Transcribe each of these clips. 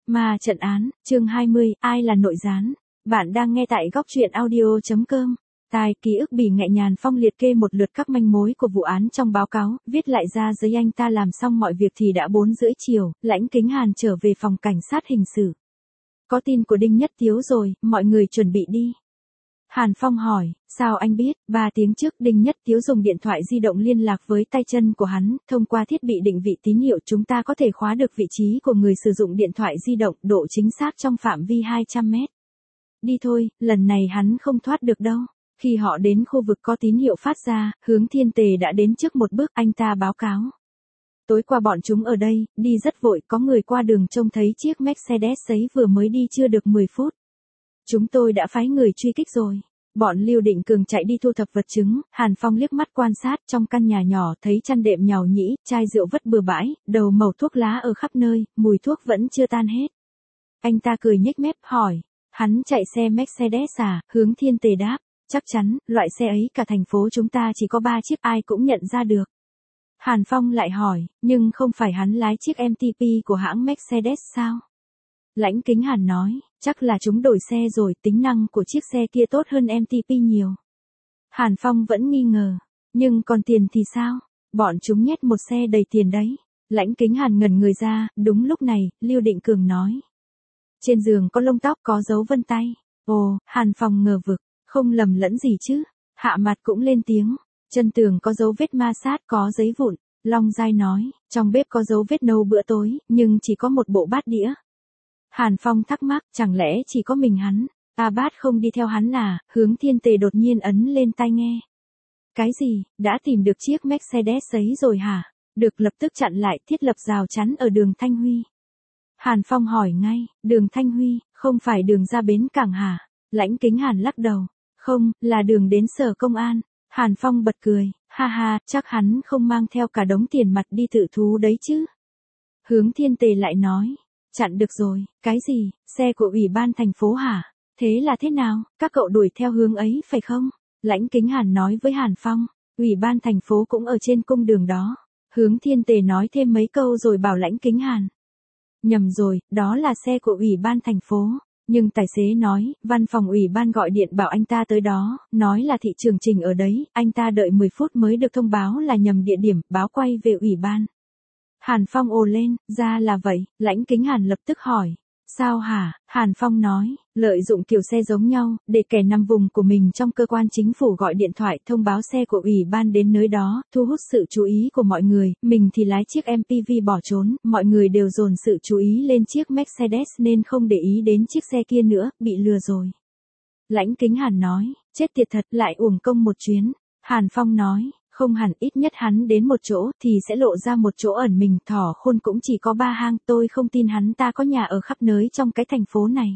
Ma trận án, chương 20, ai là nội gián? Bạn đang nghe tại góc truyện audio.com. Tài ký ức bị nghẹn nhàn phong liệt kê một lượt các manh mối của vụ án trong báo cáo, viết lại ra giấy anh ta làm xong mọi việc thì đã 4:30 chiều, Lãnh Kính Hàn trở về phòng cảnh sát hình sự. Có tin của Đinh Nhất Tiếu rồi, mọi người chuẩn bị đi. Hàn Phong hỏi, sao anh biết? 3 tiếng trước Đinh Nhất Tiếu dùng điện thoại di động liên lạc với tay chân của hắn, thông qua thiết bị định vị tín hiệu chúng ta có thể khóa được vị trí của người sử dụng điện thoại di động, độ chính xác trong phạm vi 200 mét. Đi thôi, lần này hắn không thoát được đâu. Khi họ đến khu vực có tín hiệu phát ra, Hướng Thiên Tề đã đến trước một bước, anh ta báo cáo. Tối qua bọn chúng ở đây, đi rất vội, có người qua đường trông thấy chiếc Mercedes giấy vừa mới đi chưa được 10 phút. Chúng tôi đã phái người truy kích rồi. Bọn Lưu Định Cường chạy đi thu thập vật chứng, Hàn Phong liếc mắt quan sát trong căn nhà nhỏ thấy chăn đệm nhàu nhĩ, chai rượu vất bừa bãi, đầu mẩu thuốc lá ở khắp nơi, mùi thuốc vẫn chưa tan hết. Anh ta cười nhếch mép hỏi, hắn chạy xe Mercedes à? Hướng Thiên Tề đáp, chắc chắn, loại xe ấy cả thành phố chúng ta chỉ có 3 chiếc ai cũng nhận ra được. Hàn Phong lại hỏi, nhưng không phải hắn lái chiếc MTP của hãng Mercedes sao? Lãnh Kính Hàn nói, chắc là chúng đổi xe rồi, tính năng của chiếc xe kia tốt hơn MTP nhiều. Hàn Phong vẫn nghi ngờ, nhưng còn tiền thì sao? Bọn chúng nhét một xe đầy tiền đấy. Lãnh Kính Hàn ngẩn người ra, đúng lúc này, Lưu Định Cường nói. Trên giường có lông tóc, có dấu vân tay. Ồ, Hàn Phong ngờ vực, không lầm lẫn gì chứ? Hạ Mặt cũng lên tiếng, chân tường có dấu vết ma sát, có giấy vụn. Long Giai nói, trong bếp có dấu vết nấu bữa tối, nhưng chỉ có một bộ bát đĩa. Hàn Phong thắc mắc, chẳng lẽ chỉ có mình hắn, Bát không đi theo hắn à? Hướng Thiên Tề đột nhiên ấn lên tai nghe. Cái gì, đã tìm được chiếc Mercedes giấy rồi hả? Được lập tức chặn lại, thiết lập rào chắn ở đường Thanh Huy. Hàn Phong hỏi ngay, đường Thanh Huy, không phải đường ra bến cảng hả? Lãnh Kính Hàn lắc đầu, không, là đường đến sở công an. Hàn Phong bật cười, ha ha, chắc hắn không mang theo cả đống tiền mặt đi tự thú đấy chứ. Hướng Thiên Tề lại nói, chặn được rồi, cái gì, xe của ủy ban thành phố hả? Thế là thế nào, các cậu đuổi theo hướng ấy phải không? Lãnh Kính Hàn nói với Hàn Phong, ủy ban thành phố cũng ở trên cung đường đó. Hướng Thiên Tề nói thêm mấy câu rồi bảo Lãnh Kính Hàn. Nhầm rồi, đó là xe của ủy ban thành phố. Nhưng tài xế nói, văn phòng ủy ban gọi điện bảo anh ta tới đó, nói là thị trường Trình ở đấy, anh ta đợi 10 phút mới được thông báo là nhầm địa điểm, báo quay về ủy ban. Hàn Phong ồ lên, ra là vậy. Lãnh Kính Hàn lập tức hỏi, sao hả? Hàn Phong nói, lợi dụng kiểu xe giống nhau, để kẻ nằm vùng của mình trong cơ quan chính phủ gọi điện thoại thông báo xe của ủy ban đến nơi đó, thu hút sự chú ý của mọi người, mình thì lái chiếc MPV bỏ trốn, mọi người đều dồn sự chú ý lên chiếc Mercedes nên không để ý đến chiếc xe kia nữa, bị lừa rồi. Lãnh Kính Hàn nói, chết tiệt thật, lại uổng công một chuyến. Hàn Phong nói, không hẳn, ít nhất hắn đến một chỗ thì sẽ lộ ra một chỗ ẩn mình, thỏ khôn cũng chỉ có 3 hang, tôi không tin hắn ta có nhà ở khắp nơi trong cái thành phố này.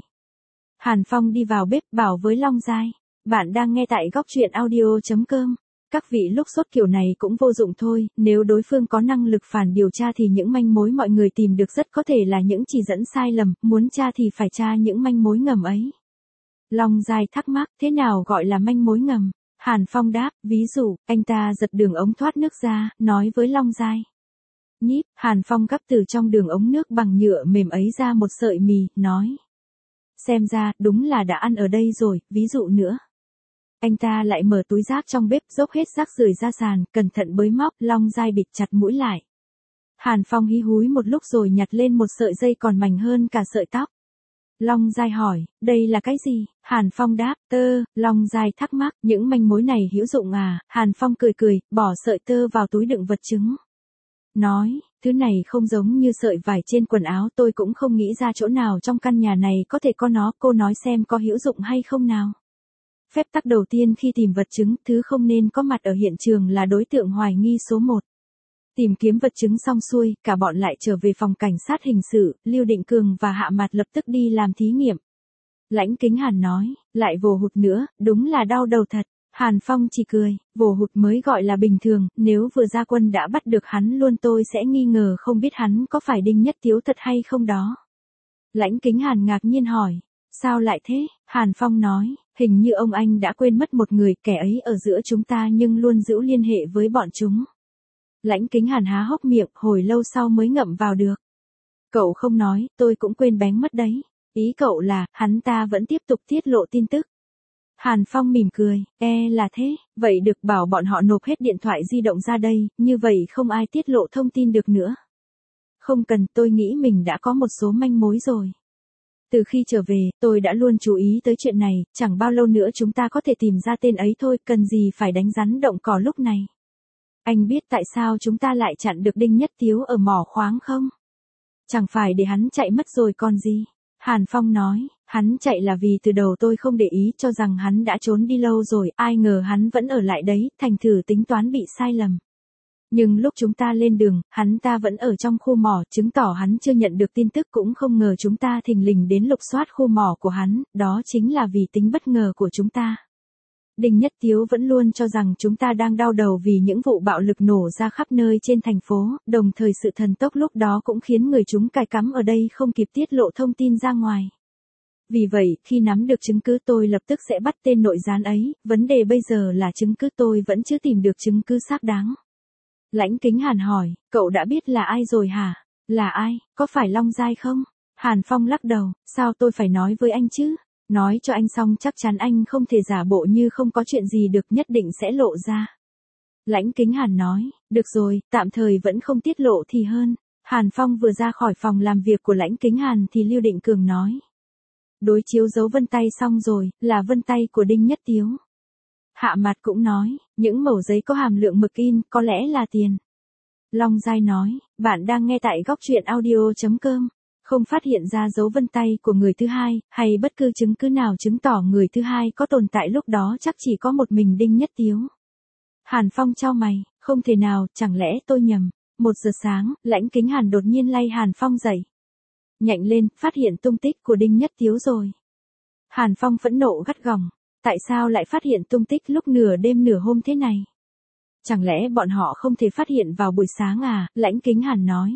Hàn Phong đi vào bếp bảo với Long Giai, bạn đang nghe tại góc truyện audio.com. Các vị lúc sốt kiểu này cũng vô dụng thôi, nếu đối phương có năng lực phản điều tra thì những manh mối mọi người tìm được rất có thể là những chỉ dẫn sai lầm, muốn tra thì phải tra những manh mối ngầm ấy. Long Giai thắc mắc, thế nào gọi là manh mối ngầm? Hàn Phong đáp, ví dụ, anh ta giật đường ống thoát nước ra, nói với Long Giai. Nhíp, Hàn Phong gắp từ trong đường ống nước bằng nhựa mềm ấy ra một sợi mì, nói. Xem ra, đúng là đã ăn ở đây rồi, ví dụ nữa. Anh ta lại mở túi rác trong bếp, dốc hết rác rưởi ra sàn, cẩn thận bới móc, Long Giai bịt chặt mũi lại. Hàn Phong hí húi một lúc rồi nhặt lên một sợi dây còn mảnh hơn cả sợi tóc. Long Giai hỏi, đây là cái gì? Hàn Phong đáp, tơ. Long Giai thắc mắc, những manh mối này hữu dụng à? Hàn Phong cười cười, bỏ sợi tơ vào túi đựng vật chứng. Nói, thứ này không giống như sợi vải trên quần áo, tôi cũng không nghĩ ra chỗ nào trong căn nhà này có thể có nó, cô nói xem có hữu dụng hay không nào? Phép tắc đầu tiên khi tìm vật chứng, thứ không nên có mặt ở hiện trường là đối tượng hoài nghi số 1. Tìm kiếm vật chứng xong xuôi, cả bọn lại trở về phòng cảnh sát hình sự, Lưu Định Cường và Hạ Mặt lập tức đi làm thí nghiệm. Lãnh Kính Hàn nói, lại vồ hụt nữa, đúng là đau đầu thật. Hàn Phong chỉ cười, vồ hụt mới gọi là bình thường, nếu vừa ra quân đã bắt được hắn luôn tôi sẽ nghi ngờ không biết hắn có phải Đinh Nhất Tiếu thật hay không đó. Lãnh Kính Hàn ngạc nhiên hỏi, sao lại thế? Hàn Phong nói, hình như ông anh đã quên mất một người, kẻ ấy ở giữa chúng ta nhưng luôn giữ liên hệ với bọn chúng. Lãnh Kính Hàn há hốc miệng, hồi lâu sau mới ngậm vào được. Cậu không nói, tôi cũng quên bén mất đấy. Ý cậu là, hắn ta vẫn tiếp tục tiết lộ tin tức. Hàn Phong mỉm cười, là thế, vậy được bảo bọn họ nộp hết điện thoại di động ra đây, như vậy không ai tiết lộ thông tin được nữa. Không cần, tôi nghĩ mình đã có một số manh mối rồi. Từ khi trở về, tôi đã luôn chú ý tới chuyện này, chẳng bao lâu nữa chúng ta có thể tìm ra tên ấy thôi, cần gì phải đánh rắn động cỏ lúc này. Anh biết tại sao chúng ta lại chặn được Đinh Nhất Tiếu ở mỏ khoáng không? Chẳng phải để hắn chạy mất rồi còn gì. Hàn Phong nói, hắn chạy là vì từ đầu tôi không để ý cho rằng hắn đã trốn đi lâu rồi, ai ngờ hắn vẫn ở lại đấy, thành thử tính toán bị sai lầm. Nhưng lúc chúng ta lên đường, hắn ta vẫn ở trong khu mỏ, chứng tỏ hắn chưa nhận được tin tức, cũng không ngờ chúng ta thình lình đến lục soát khu mỏ của hắn, đó chính là vì tính bất ngờ của chúng ta. Đinh Nhất Tiếu vẫn luôn cho rằng chúng ta đang đau đầu vì những vụ bạo lực nổ ra khắp nơi trên thành phố, đồng thời sự thần tốc lúc đó cũng khiến người chúng cài cắm ở đây không kịp tiết lộ thông tin ra ngoài. Vì vậy, khi nắm được chứng cứ tôi lập tức sẽ bắt tên nội gián ấy, vấn đề bây giờ là chứng cứ tôi vẫn chưa tìm được chứng cứ xác đáng. Lãnh Kính Hàn hỏi, cậu đã biết là ai rồi hả? Là ai, có phải Long Giai không? Hàn Phong lắc đầu, sao tôi phải nói với anh chứ? Nói cho anh xong chắc chắn anh không thể giả bộ như không có chuyện gì được, nhất định sẽ lộ ra. Lãnh Kính Hàn nói, được rồi, tạm thời vẫn không tiết lộ thì hơn. Hàn Phong vừa ra khỏi phòng làm việc của Lãnh Kính Hàn thì Lưu Định Cường nói. Đối chiếu dấu vân tay xong rồi, là vân tay của Đinh Nhất Tiếu. Hạ Mặt cũng nói, những mẩu giấy có hàm lượng mực in, có lẽ là tiền. Long Giai nói, bạn đang nghe tại góc truyện audio.com. Không phát hiện ra dấu vân tay của người thứ hai, hay bất cứ chứng cứ nào chứng tỏ người thứ hai có tồn tại, lúc đó chắc chỉ có một mình Đinh Nhất Tiếu. Hàn Phong chau mày, không thể nào, chẳng lẽ tôi nhầm. 1 giờ sáng, Lãnh Kính Hàn đột nhiên lay Hàn Phong dậy. Nhạnh lên, phát hiện tung tích của Đinh Nhất Tiếu rồi. Hàn Phong phẫn nộ gắt gỏng, tại sao lại phát hiện tung tích lúc nửa đêm nửa hôm thế này? Chẳng lẽ bọn họ không thể phát hiện vào buổi sáng à? Lãnh Kính Hàn nói.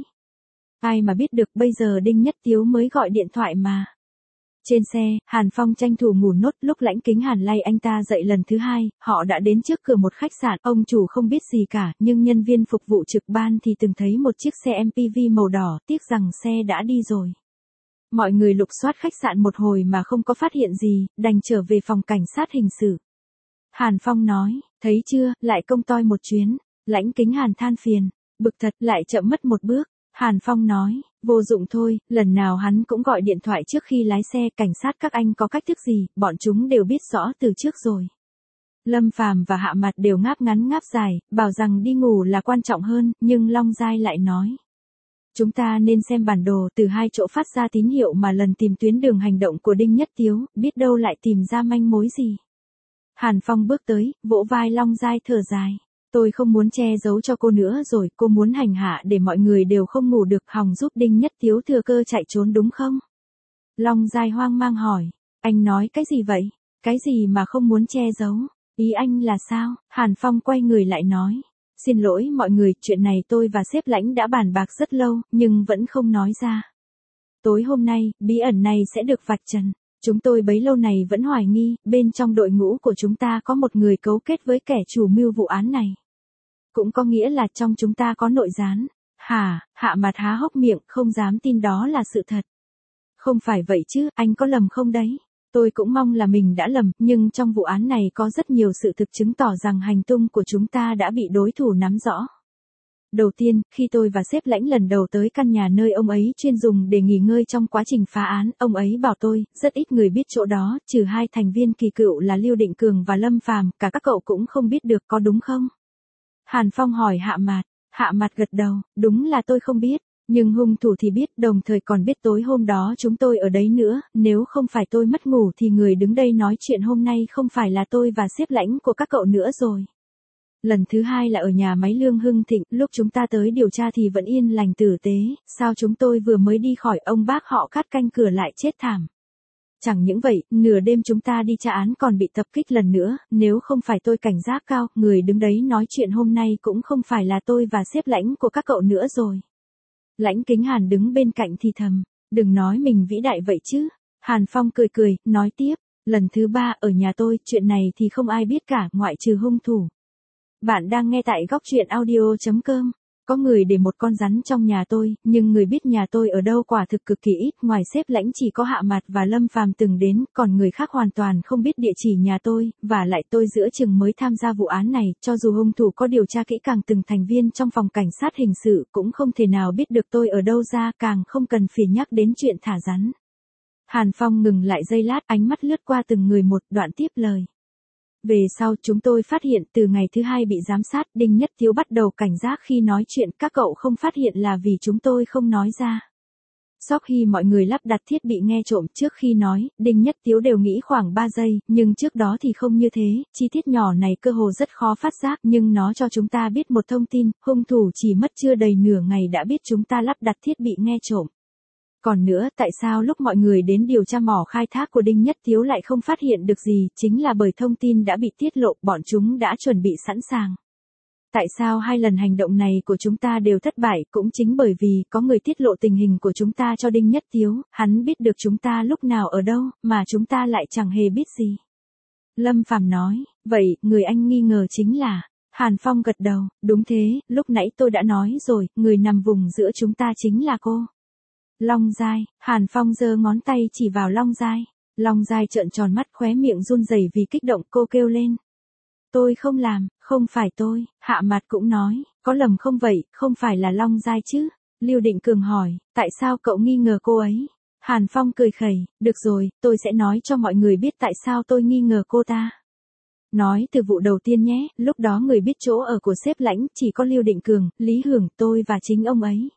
Ai mà biết được, bây giờ Đinh Nhất Tiếu mới gọi điện thoại mà. Trên xe, Hàn Phong tranh thủ ngủ nốt, lúc Lãnh Kính Hàn lay anh ta dậy lần thứ hai, họ đã đến trước cửa một khách sạn, ông chủ không biết gì cả, nhưng nhân viên phục vụ trực ban thì từng thấy một chiếc xe MPV màu đỏ, tiếc rằng xe đã đi rồi. Mọi người lục soát khách sạn một hồi mà không có phát hiện gì, đành trở về phòng cảnh sát hình sự. Hàn Phong nói, thấy chưa, lại công toi một chuyến. Lãnh Kính Hàn than phiền, bực thật, lại chậm mất một bước. Hàn Phong nói, vô dụng thôi, lần nào hắn cũng gọi điện thoại trước khi lái xe, cảnh sát các anh có cách thức gì, bọn chúng đều biết rõ từ trước rồi. Lâm Phàm và Hạ Mặt đều ngáp ngắn ngáp dài, bảo rằng đi ngủ là quan trọng hơn, nhưng Long Giai lại nói. Chúng ta nên xem bản đồ, từ 2 chỗ phát ra tín hiệu mà lần tìm tuyến đường hành động của Đinh Nhất Tiếu, biết đâu lại tìm ra manh mối gì. Hàn Phong bước tới, vỗ vai Long Giai thở dài. Tôi không muốn che giấu cho cô nữa rồi, cô muốn hành hạ để mọi người đều không ngủ được, hòng giúp Đinh Nhất Tiếu thừa cơ chạy trốn đúng không? Long Giai hoang mang hỏi, anh nói cái gì vậy? Cái gì mà không muốn che giấu? Ý anh là sao? Hàn Phong quay người lại nói. Xin lỗi mọi người, chuyện này tôi và sếp Lãnh đã bàn bạc rất lâu, nhưng vẫn không nói ra. Tối hôm nay, bí ẩn này sẽ được vạch trần. Chúng tôi bấy lâu này vẫn hoài nghi, bên trong đội ngũ của chúng ta có một người cấu kết với kẻ chủ mưu vụ án này. Cũng có nghĩa là trong chúng ta có nội gián. Hả? Hạ Mặt há hốc miệng, không dám tin đó là sự thật. Không phải vậy chứ, anh có lầm không đấy? Tôi cũng mong là mình đã lầm, nhưng trong vụ án này có rất nhiều sự thực chứng tỏ rằng hành tung của chúng ta đã bị đối thủ nắm rõ. Đầu tiên, khi tôi và sếp Lãnh lần đầu tới căn nhà nơi ông ấy chuyên dùng để nghỉ ngơi trong quá trình phá án, ông ấy bảo tôi, rất ít người biết chỗ đó, trừ 2 thành viên kỳ cựu là Lưu Định Cường và Lâm Phàm, cả các cậu cũng không biết được, có đúng không? Hàn Phong hỏi Hạ Mặt. Hạ Mặt gật đầu, đúng là tôi không biết, nhưng hung thủ thì biết, đồng thời còn biết tối hôm đó chúng tôi ở đấy nữa, nếu không phải tôi mất ngủ thì người đứng đây nói chuyện hôm nay không phải là tôi và sếp Lãnh của các cậu nữa rồi. Lần thứ hai là ở nhà máy Lương Hưng Thịnh, lúc chúng ta tới điều tra thì vẫn yên lành tử tế, sao chúng tôi vừa mới đi khỏi ông bác họ cắt canh cửa lại chết thảm. Chẳng những vậy, nửa đêm chúng ta đi tra án còn bị tập kích lần nữa, nếu không phải tôi cảnh giác cao, người đứng đấy nói chuyện hôm nay cũng không phải là tôi và sếp Lãnh của các cậu nữa rồi. Lãnh Kính Hàn đứng bên cạnh thì thầm, đừng nói mình vĩ đại vậy chứ. Hàn Phong cười cười, nói tiếp, lần thứ 3 ở nhà tôi, chuyện này thì không ai biết cả, ngoại trừ hung thủ. Bạn đang nghe tại góc truyện audio.com. có người để một con rắn trong nhà tôi, nhưng người biết nhà tôi ở đâu quả thực cực kỳ ít, ngoài Sếp Lãnh chỉ có Hạ Mạt và Lâm Phàm từng đến, còn người khác hoàn toàn không biết địa chỉ nhà tôi, và lại tôi giữa chừng mới tham gia vụ án này, cho dù hung thủ có điều tra kỹ càng từng thành viên trong phòng cảnh sát hình sự cũng không thể nào biết được tôi ở đâu ra, càng không cần phiền nhắc đến chuyện thả rắn. Hàn Phong ngừng lại giây lát, ánh mắt lướt qua từng người một, đoạn tiếp lời. Về sau chúng tôi phát hiện từ ngày thứ 2 bị giám sát, Đinh Nhất Tiếu bắt đầu cảnh giác khi nói chuyện, các cậu không phát hiện là vì chúng tôi không nói ra. Sau khi mọi người lắp đặt thiết bị nghe trộm, trước khi nói, Đinh Nhất Tiếu đều nghĩ khoảng 3 giây, nhưng trước đó thì không như thế, chi tiết nhỏ này cơ hồ rất khó phát giác, nhưng nó cho chúng ta biết một thông tin, hung thủ chỉ mất chưa đầy nửa ngày đã biết chúng ta lắp đặt thiết bị nghe trộm. Còn nữa, tại sao lúc mọi người đến điều tra mỏ khai thác của Đinh Nhất Tiếu lại không phát hiện được gì, chính là bởi thông tin đã bị tiết lộ, bọn chúng đã chuẩn bị sẵn sàng. Tại sao 2 lần hành động này của chúng ta đều thất bại, cũng chính bởi vì có người tiết lộ tình hình của chúng ta cho Đinh Nhất Tiếu, hắn biết được chúng ta lúc nào ở đâu, mà chúng ta lại chẳng hề biết gì. Lâm Phàm nói, vậy, người anh nghi ngờ chính là... Hàn Phong gật đầu, đúng thế, lúc nãy tôi đã nói rồi, người nằm vùng giữa chúng ta chính là cô. Long Giai, Hàn Phong giơ ngón tay chỉ vào Long Giai. Long Giai trợn tròn mắt, khóe miệng run rẩy vì kích động, cô kêu lên. Tôi không làm, không phải tôi. Hạ Mạt cũng nói, có lầm không vậy, không phải là Long Giai chứ? Lưu Định Cường hỏi, tại sao cậu nghi ngờ cô ấy? Hàn Phong cười khẩy, được rồi, tôi sẽ nói cho mọi người biết tại sao tôi nghi ngờ cô ta. Nói từ vụ đầu tiên nhé, lúc đó người biết chỗ ở của Sếp Lãnh chỉ có Lưu Định Cường, Lý Hưởng, tôi và chính ông ấy.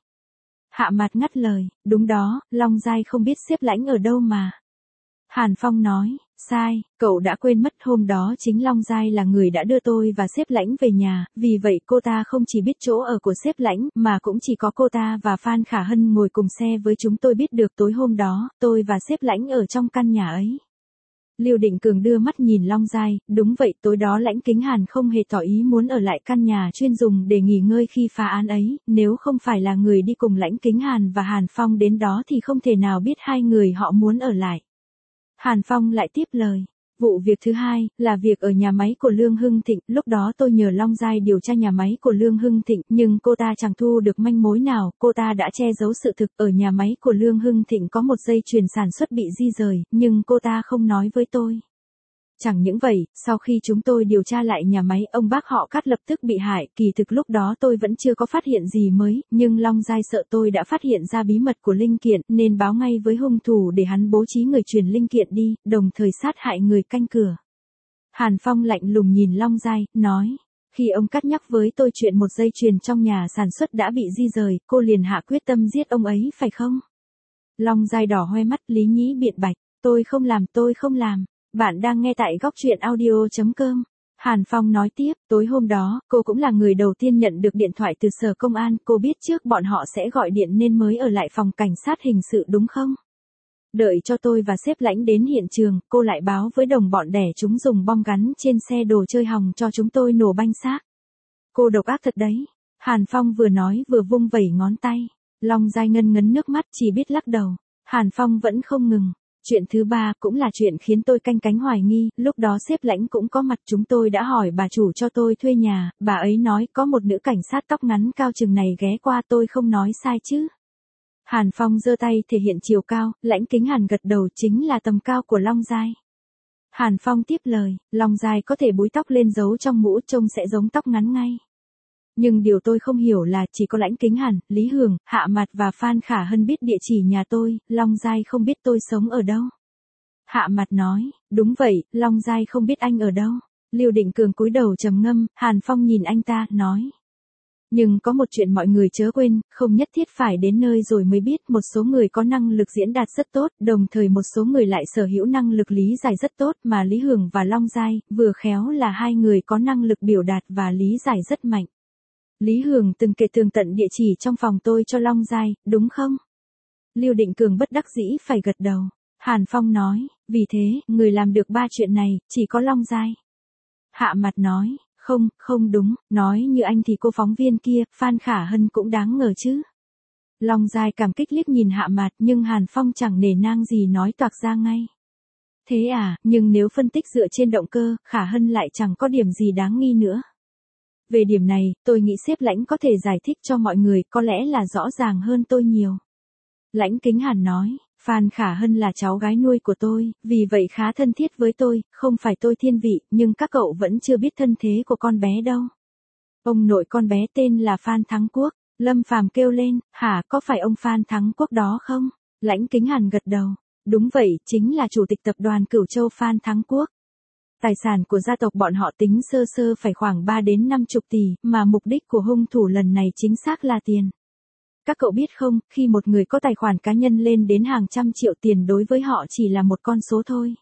Hạ Mạt ngắt lời, đúng đó, Long Giai không biết Sếp Lãnh ở đâu mà. Hàn Phong nói, sai, cậu đã quên mất hôm đó chính Long Giai là người đã đưa tôi và Sếp Lãnh về nhà, vì vậy cô ta không chỉ biết chỗ ở của Sếp Lãnh, mà cũng chỉ có cô ta và Phan Khả Hân ngồi cùng xe với chúng tôi biết được tối hôm đó, tôi và Sếp Lãnh ở trong căn nhà ấy. Lưu Định Cường đưa mắt nhìn Long Giai, đúng vậy, tối đó Lãnh Kính Hàn không hề tỏ ý muốn ở lại căn nhà chuyên dùng để nghỉ ngơi khi phá án ấy, nếu không phải là người đi cùng Lãnh Kính Hàn và Hàn Phong đến đó thì không thể nào biết hai người họ muốn ở lại. Hàn Phong lại tiếp lời. Vụ việc thứ hai, là việc ở nhà máy của Lương Hưng Thịnh, lúc đó tôi nhờ Long Giai điều tra nhà máy của Lương Hưng Thịnh, nhưng cô ta chẳng thu được manh mối nào, cô ta đã che giấu sự thực, ở nhà máy của Lương Hưng Thịnh có một dây chuyền sản xuất bị di rời, nhưng cô ta không nói với tôi. Chẳng những vậy, sau khi chúng tôi điều tra lại nhà máy, ông bác họ Cát lập tức bị hại, kỳ thực lúc đó tôi vẫn chưa có phát hiện gì mới, nhưng Long Giai sợ tôi đã phát hiện ra bí mật của linh kiện, nên báo ngay với hung thủ để hắn bố trí người chuyển linh kiện đi, đồng thời sát hại người canh cửa. Hàn Phong lạnh lùng nhìn Long Giai, nói, khi ông Cát nhắc với tôi chuyện một dây chuyền trong nhà sản xuất đã bị di rời, cô liền hạ quyết tâm giết ông ấy phải không? Long Giai đỏ hoe mắt, lý nhí biện bạch, tôi không làm. Bạn đang nghe tại góc truyện audio.com. Hàn Phong nói tiếp, tối hôm đó, cô cũng là người đầu tiên nhận được điện thoại từ sở công an, cô biết trước bọn họ sẽ gọi điện nên mới ở lại phòng cảnh sát hình sự đúng không? Đợi cho tôi và Sếp Lãnh đến hiện trường, cô lại báo với đồng bọn đẻ chúng dùng bom gắn trên xe đồ chơi hòng cho chúng tôi nổ banh xác. Cô độc ác thật đấy. Hàn Phong vừa nói vừa vung vẩy ngón tay. Long Giai ngân ngấn nước mắt chỉ biết lắc đầu. Hàn Phong vẫn không ngừng. Chuyện thứ ba cũng là chuyện khiến tôi canh cánh hoài nghi, lúc đó Sếp Lãnh cũng có mặt, chúng tôi đã hỏi bà chủ cho tôi thuê nhà, bà ấy nói có một nữ cảnh sát tóc ngắn cao chừng này ghé qua, tôi không nói sai chứ. Hàn Phong giơ tay thể hiện chiều cao, Lãnh Kính Hàn gật đầu, chính là tầm cao của Long Giai. Hàn Phong tiếp lời, Long Giai có thể búi tóc lên giấu trong mũ trông sẽ giống tóc ngắn ngay. Nhưng điều tôi không hiểu là chỉ có Lãnh Kính Hàn, Lý Hưởng, Hạ Mạt và Phan Khả Hân biết địa chỉ nhà tôi, Long Giai không biết tôi sống ở đâu. Hạ Mạt nói, đúng vậy, Long Giai không biết anh ở đâu. Lưu Định Cường cúi đầu trầm ngâm, Hàn Phong nhìn anh ta, nói. Nhưng có một chuyện mọi người chớ quên, không nhất thiết phải đến nơi rồi mới biết, một số người có năng lực diễn đạt rất tốt, đồng thời một số người lại sở hữu năng lực lý giải rất tốt, mà Lý Hưởng và Long Giai, vừa khéo là hai người có năng lực biểu đạt và lý giải rất mạnh. Lý Hưởng từng kể tường tận địa chỉ trong phòng tôi cho Long Giai, đúng không? Lưu Định Cường bất đắc dĩ phải gật đầu. Hàn Phong nói, vì thế, người làm được 3 chuyện này, chỉ có Long Giai. Hạ Mạt nói, không đúng, nói như anh thì cô phóng viên kia, Phan Khả Hân cũng đáng ngờ chứ. Long Giai cảm kích liếc nhìn Hạ Mạt, nhưng Hàn Phong chẳng nể nang gì nói toạc ra ngay. Thế à, nhưng nếu phân tích dựa trên động cơ, Khả Hân lại chẳng có điểm gì đáng nghi nữa. Về điểm này, tôi nghĩ sếp Lãnh có thể giải thích cho mọi người, có lẽ là rõ ràng hơn tôi nhiều. Lãnh Kính Hàn nói, Phan Khả Hân là cháu gái nuôi của tôi, vì vậy khá thân thiết với tôi, không phải tôi thiên vị, nhưng các cậu vẫn chưa biết thân thế của con bé đâu. Ông nội con bé tên là Phan Thắng Quốc. Lâm Phàm kêu lên, hả, có phải ông Phan Thắng Quốc đó không? Lãnh Kính Hàn gật đầu. Đúng vậy, chính là chủ tịch tập đoàn Cửu Châu Phan Thắng Quốc. Tài sản của gia tộc bọn họ tính sơ sơ phải khoảng 3 đến 50 tỷ, mà mục đích của hung thủ lần này chính xác là tiền. Các cậu biết không, khi một người có tài khoản cá nhân lên đến hàng trăm triệu tiền đối với họ chỉ là một con số thôi.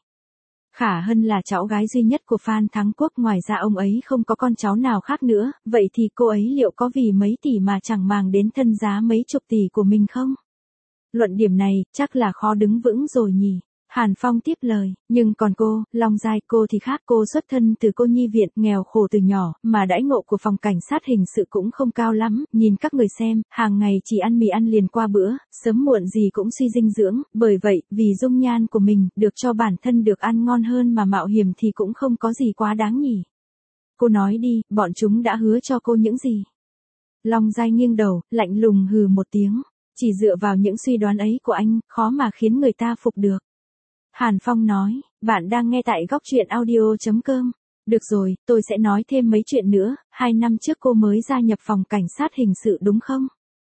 Khả Hân là cháu gái duy nhất của Phan Thắng Quốc, ngoài ra ông ấy không có con cháu nào khác nữa, vậy thì cô ấy liệu có vì mấy tỷ mà chẳng màng đến thân giá mấy chục tỷ của mình không? Luận điểm này, chắc là khó đứng vững rồi nhỉ. Hàn Phong tiếp lời, nhưng còn cô, Long Giai, cô thì khác, cô xuất thân từ cô nhi viện, nghèo khổ từ nhỏ, mà đãi ngộ của phòng cảnh sát hình sự cũng không cao lắm, nhìn các người xem, hàng ngày chỉ ăn mì ăn liền qua bữa, sớm muộn gì cũng suy dinh dưỡng, bởi vậy, vì dung nhan của mình, được cho bản thân được ăn ngon hơn mà mạo hiểm thì cũng không có gì quá đáng nhỉ. Cô nói đi, bọn chúng đã hứa cho cô những gì? Long Giai nghiêng đầu, lạnh lùng hừ một tiếng, chỉ dựa vào những suy đoán ấy của anh, khó mà khiến người ta phục được. Hàn Phong nói, bạn đang nghe tại góc truyện audio.com. Được rồi, tôi sẽ nói thêm mấy chuyện nữa, 2 năm trước cô mới gia nhập phòng cảnh sát hình sự đúng không?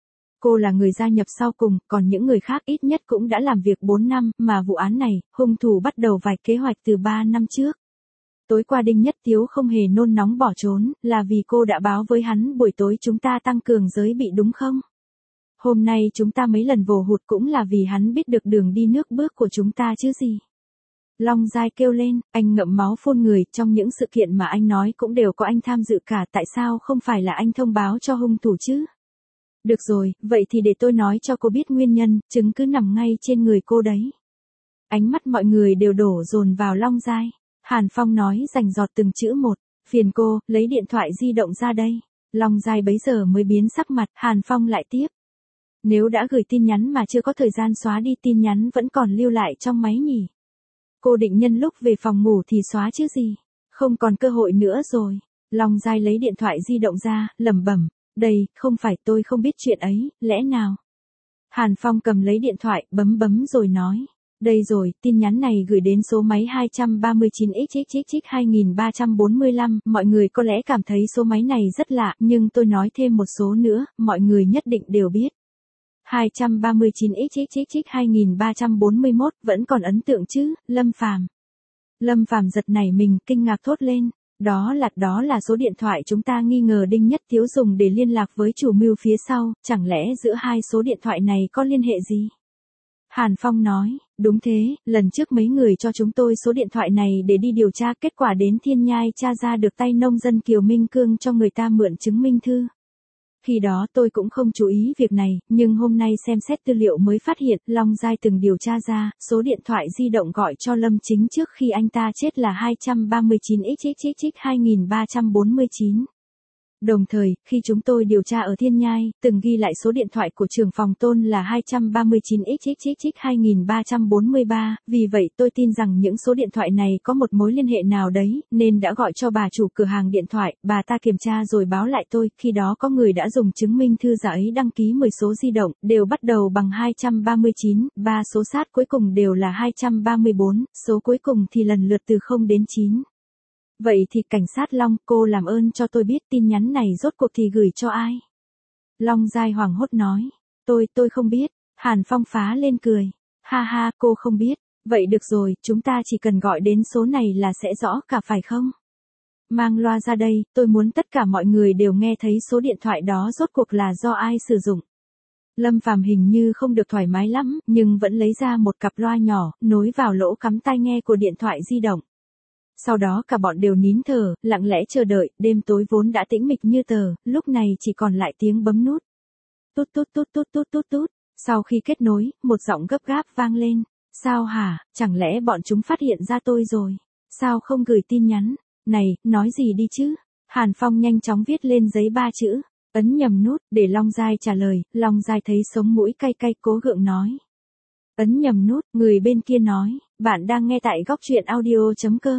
Cô là người gia nhập sau cùng, còn những người khác ít nhất cũng đã làm việc 4 năm, mà vụ án này, hung thủ bắt đầu vạch kế hoạch từ 3 năm trước. Tối qua Đinh Nhất Tiếu không hề nôn nóng bỏ trốn, là vì cô đã báo với hắn buổi tối chúng ta tăng cường giới bị đúng không? Hôm nay chúng ta mấy lần vồ hụt cũng là vì hắn biết được đường đi nước bước của chúng ta chứ gì. Long Giai kêu lên, anh ngậm máu phun người, trong những sự kiện mà anh nói cũng đều có anh tham dự cả, tại sao không phải là anh thông báo cho hung thủ chứ? Được rồi, vậy thì để tôi nói cho cô biết nguyên nhân, chứng cứ nằm ngay trên người cô đấy. Ánh mắt mọi người đều đổ dồn vào Long Giai. Hàn Phong nói rành rọt từng chữ một, phiền cô, lấy điện thoại di động ra đây. Long Giai bấy giờ mới biến sắc mặt, Hàn Phong lại tiếp. Nếu đã gửi tin nhắn mà chưa có thời gian xóa đi, tin nhắn vẫn còn lưu lại trong máy nhỉ? Cô định nhân lúc về phòng ngủ thì xóa chứ gì? Không còn cơ hội nữa rồi. Long Giai lấy điện thoại di động ra, lẩm bẩm, đây, không phải, tôi không biết chuyện ấy, lẽ nào? Hàn Phong cầm lấy điện thoại, bấm rồi nói. Đây rồi, tin nhắn này gửi đến số máy 239XXXX2345, mọi người có lẽ cảm thấy số máy này rất lạ, nhưng tôi nói thêm một số nữa, mọi người nhất định đều biết. 239XXXX2341, vẫn còn ấn tượng chứ, Lâm Phàm. Lâm Phàm giật nảy mình, kinh ngạc thốt lên. Đó là số điện thoại chúng ta nghi ngờ Đinh Nhất Tiếu dùng để liên lạc với chủ mưu phía sau, chẳng lẽ giữa hai số điện thoại này có liên hệ gì? Hàn Phong nói, đúng thế, lần trước mấy người cho chúng tôi số điện thoại này để đi điều tra, kết quả đến Thiên Nhai tra ra được tay nông dân Kiều Minh Cương cho người ta mượn chứng minh thư. Khi đó tôi cũng không chú ý việc này, nhưng hôm nay xem xét tư liệu mới phát hiện, Long Giai từng điều tra ra, số điện thoại di động gọi cho Lâm Chính trước khi anh ta chết là 239XXXX2349. Đồng thời, khi chúng tôi điều tra ở Thiên Nhai, từng ghi lại số điện thoại của trưởng phòng Tôn là 239XXXX2343, vì vậy tôi tin rằng những số điện thoại này có một mối liên hệ nào đấy, nên đã gọi cho bà chủ cửa hàng điện thoại, bà ta kiểm tra rồi báo lại tôi, khi đó có người đã dùng chứng minh thư giả ấy đăng ký 10 số di động, đều bắt đầu bằng 239, 3 số sát cuối cùng đều là 234, số cuối cùng thì lần lượt từ 0 đến 9. Vậy thì cảnh sát Long, cô làm ơn cho tôi biết tin nhắn này rốt cuộc thì gửi cho ai? Long Giai hoảng hốt nói. Tôi không biết. Hàn Phong phá lên cười. Ha ha, cô không biết. Vậy được rồi, chúng ta chỉ cần gọi đến số này là sẽ rõ cả phải không? Mang loa ra đây, tôi muốn tất cả mọi người đều nghe thấy số điện thoại đó rốt cuộc là do ai sử dụng. Lâm Phàm hình như không được thoải mái lắm, nhưng vẫn lấy ra một cặp loa nhỏ, nối vào lỗ cắm tai nghe của điện thoại di động. Sau đó cả bọn đều nín thở, lặng lẽ chờ đợi, đêm tối vốn đã tĩnh mịch như tờ, lúc này chỉ còn lại tiếng bấm nút. Tút tút tút tút tút tút tút. Sau khi kết nối, một giọng gấp gáp vang lên. Sao hả, chẳng lẽ bọn chúng phát hiện ra tôi rồi? Sao không gửi tin nhắn? Này, nói gì đi chứ? Hàn Phong nhanh chóng viết lên giấy 3 chữ. Ấn nhầm nút, để Long Giai trả lời. Long Giai thấy sống mũi cay cay, cố gượng nói. Ấn nhầm nút, người bên kia nói. Bạn đang nghe tại góc truyện audio.com.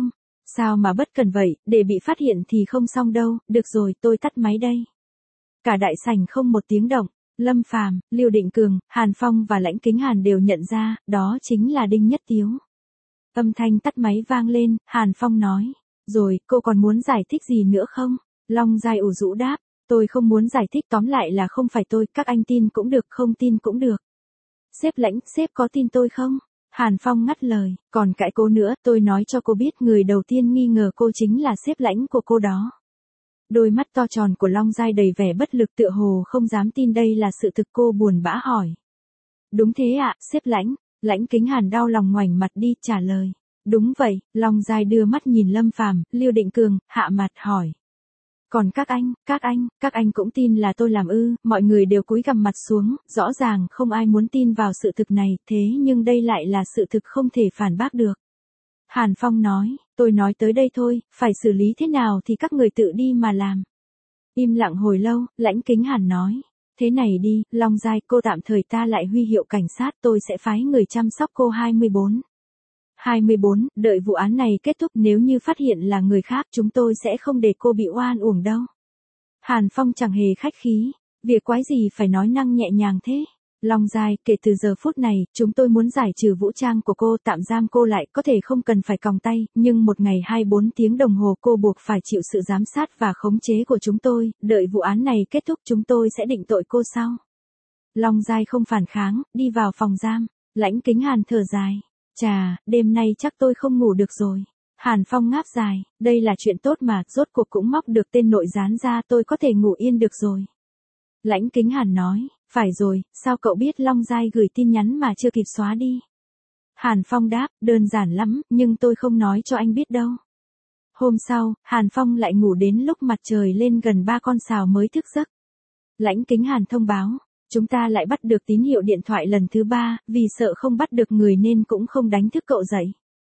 Sao mà bất cần vậy, để bị phát hiện thì không xong đâu, được rồi, tôi tắt máy đây. Cả đại sảnh không một tiếng động, Lâm Phàm, Lưu Định Cường, Hàn Phong và Lãnh Kính Hàn đều nhận ra, đó chính là Đinh Nhất Tiếu. Âm thanh tắt máy vang lên, Hàn Phong nói, rồi, cô còn muốn giải thích gì nữa không? Long Giai ủ rũ đáp, tôi không muốn giải thích, tóm lại là không phải tôi, các anh tin cũng được, không tin cũng được. Sếp Lãnh, sếp có tin tôi không? Hàn Phong ngắt lời, còn cãi cô nữa, tôi nói cho cô biết người đầu tiên nghi ngờ cô chính là sếp Lãnh của cô đó. Đôi mắt to tròn của Long Giai đầy vẻ bất lực tựa hồ không dám tin đây là sự thực, cô buồn bã hỏi. Đúng thế ạ, sếp Lãnh. Lãnh Kính Hàn đau lòng ngoảnh mặt đi trả lời. Đúng vậy, Long Giai đưa mắt nhìn Lâm Phàm, Lưu Định Cường, hạ mặt hỏi. Còn các anh cũng tin là tôi làm ư? Mọi người đều cúi gằm mặt xuống, rõ ràng không ai muốn tin vào sự thực này, thế nhưng đây lại là sự thực không thể phản bác được. Hàn Phong nói, tôi nói tới đây thôi, phải xử lý thế nào thì các người tự đi mà làm. Im lặng hồi lâu, Lãnh Kính Hàn nói. Thế này đi, Long Giai, cô tạm thời ta lại huy hiệu cảnh sát, tôi sẽ phái người chăm sóc cô 24. 24, đợi vụ án này kết thúc, nếu như phát hiện là người khác chúng tôi sẽ không để cô bị oan uổng đâu. Hàn Phong chẳng hề khách khí, việc quái gì phải nói năng nhẹ nhàng thế. Long Giai, kể từ giờ phút này, chúng tôi muốn giải trừ vũ trang của cô, tạm giam cô lại, có thể không cần phải còng tay, nhưng một ngày 24 tiếng đồng hồ cô buộc phải chịu sự giám sát và khống chế của chúng tôi, đợi vụ án này kết thúc chúng tôi sẽ định tội cô sau. Long Giai không phản kháng, đi vào phòng giam. Lãnh Kính Hàn thở dài. Chà, đêm nay chắc tôi không ngủ được rồi. Hàn Phong ngáp dài, đây là chuyện tốt mà, rốt cuộc cũng móc được tên nội gián ra, tôi có thể ngủ yên được rồi. Lãnh Kính Hàn nói, phải rồi, sao cậu biết Long Giai gửi tin nhắn mà chưa kịp xóa đi? Hàn Phong đáp, đơn giản lắm, nhưng tôi không nói cho anh biết đâu. Hôm sau, Hàn Phong lại ngủ đến lúc mặt trời lên gần 3 con sào mới thức giấc. Lãnh Kính Hàn thông báo, chúng ta lại bắt được tín hiệu điện thoại lần thứ 3, vì sợ không bắt được người nên cũng không đánh thức cậu dậy.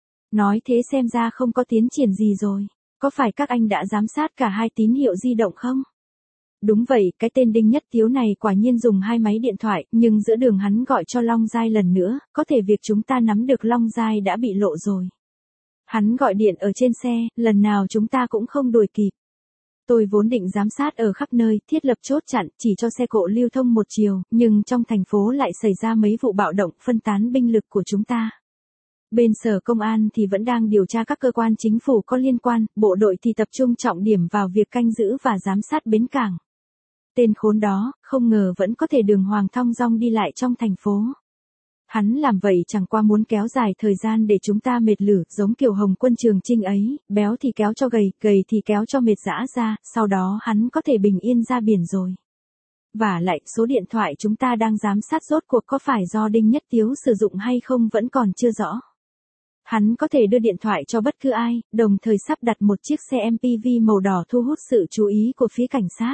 Nói thế xem ra không có tiến triển gì rồi. Có phải các anh đã giám sát cả 2 tín hiệu di động không? Đúng vậy, cái tên Đinh Nhất Tiếu này quả nhiên dùng 2 máy điện thoại, nhưng giữa đường hắn gọi cho Long Giai lần nữa, có thể việc chúng ta nắm được Long Giai đã bị lộ rồi. Hắn gọi điện ở trên xe, lần nào chúng ta cũng không đuổi kịp. Tôi vốn định giám sát ở khắp nơi, thiết lập chốt chặn, chỉ cho xe cộ lưu thông một chiều, nhưng trong thành phố lại xảy ra mấy vụ bạo động, phân tán binh lực của chúng ta. Bên sở công an thì vẫn đang điều tra các cơ quan chính phủ có liên quan, bộ đội thì tập trung trọng điểm vào việc canh giữ và giám sát bến cảng. Tên khốn đó, không ngờ vẫn có thể đường hoàng thong dong đi lại trong thành phố. Hắn làm vậy chẳng qua muốn kéo dài thời gian để chúng ta mệt lử, giống kiểu Hồng Quân Trường Chinh ấy, béo thì kéo cho gầy, gầy thì kéo cho mệt dã ra, sau đó hắn có thể bình yên ra biển rồi. Vả lại, số điện thoại chúng ta đang giám sát rốt cuộc có phải do Đinh Nhất Tiếu sử dụng hay không vẫn còn chưa rõ. Hắn có thể đưa điện thoại cho bất cứ ai, đồng thời sắp đặt một chiếc xe MPV màu đỏ thu hút sự chú ý của phía cảnh sát.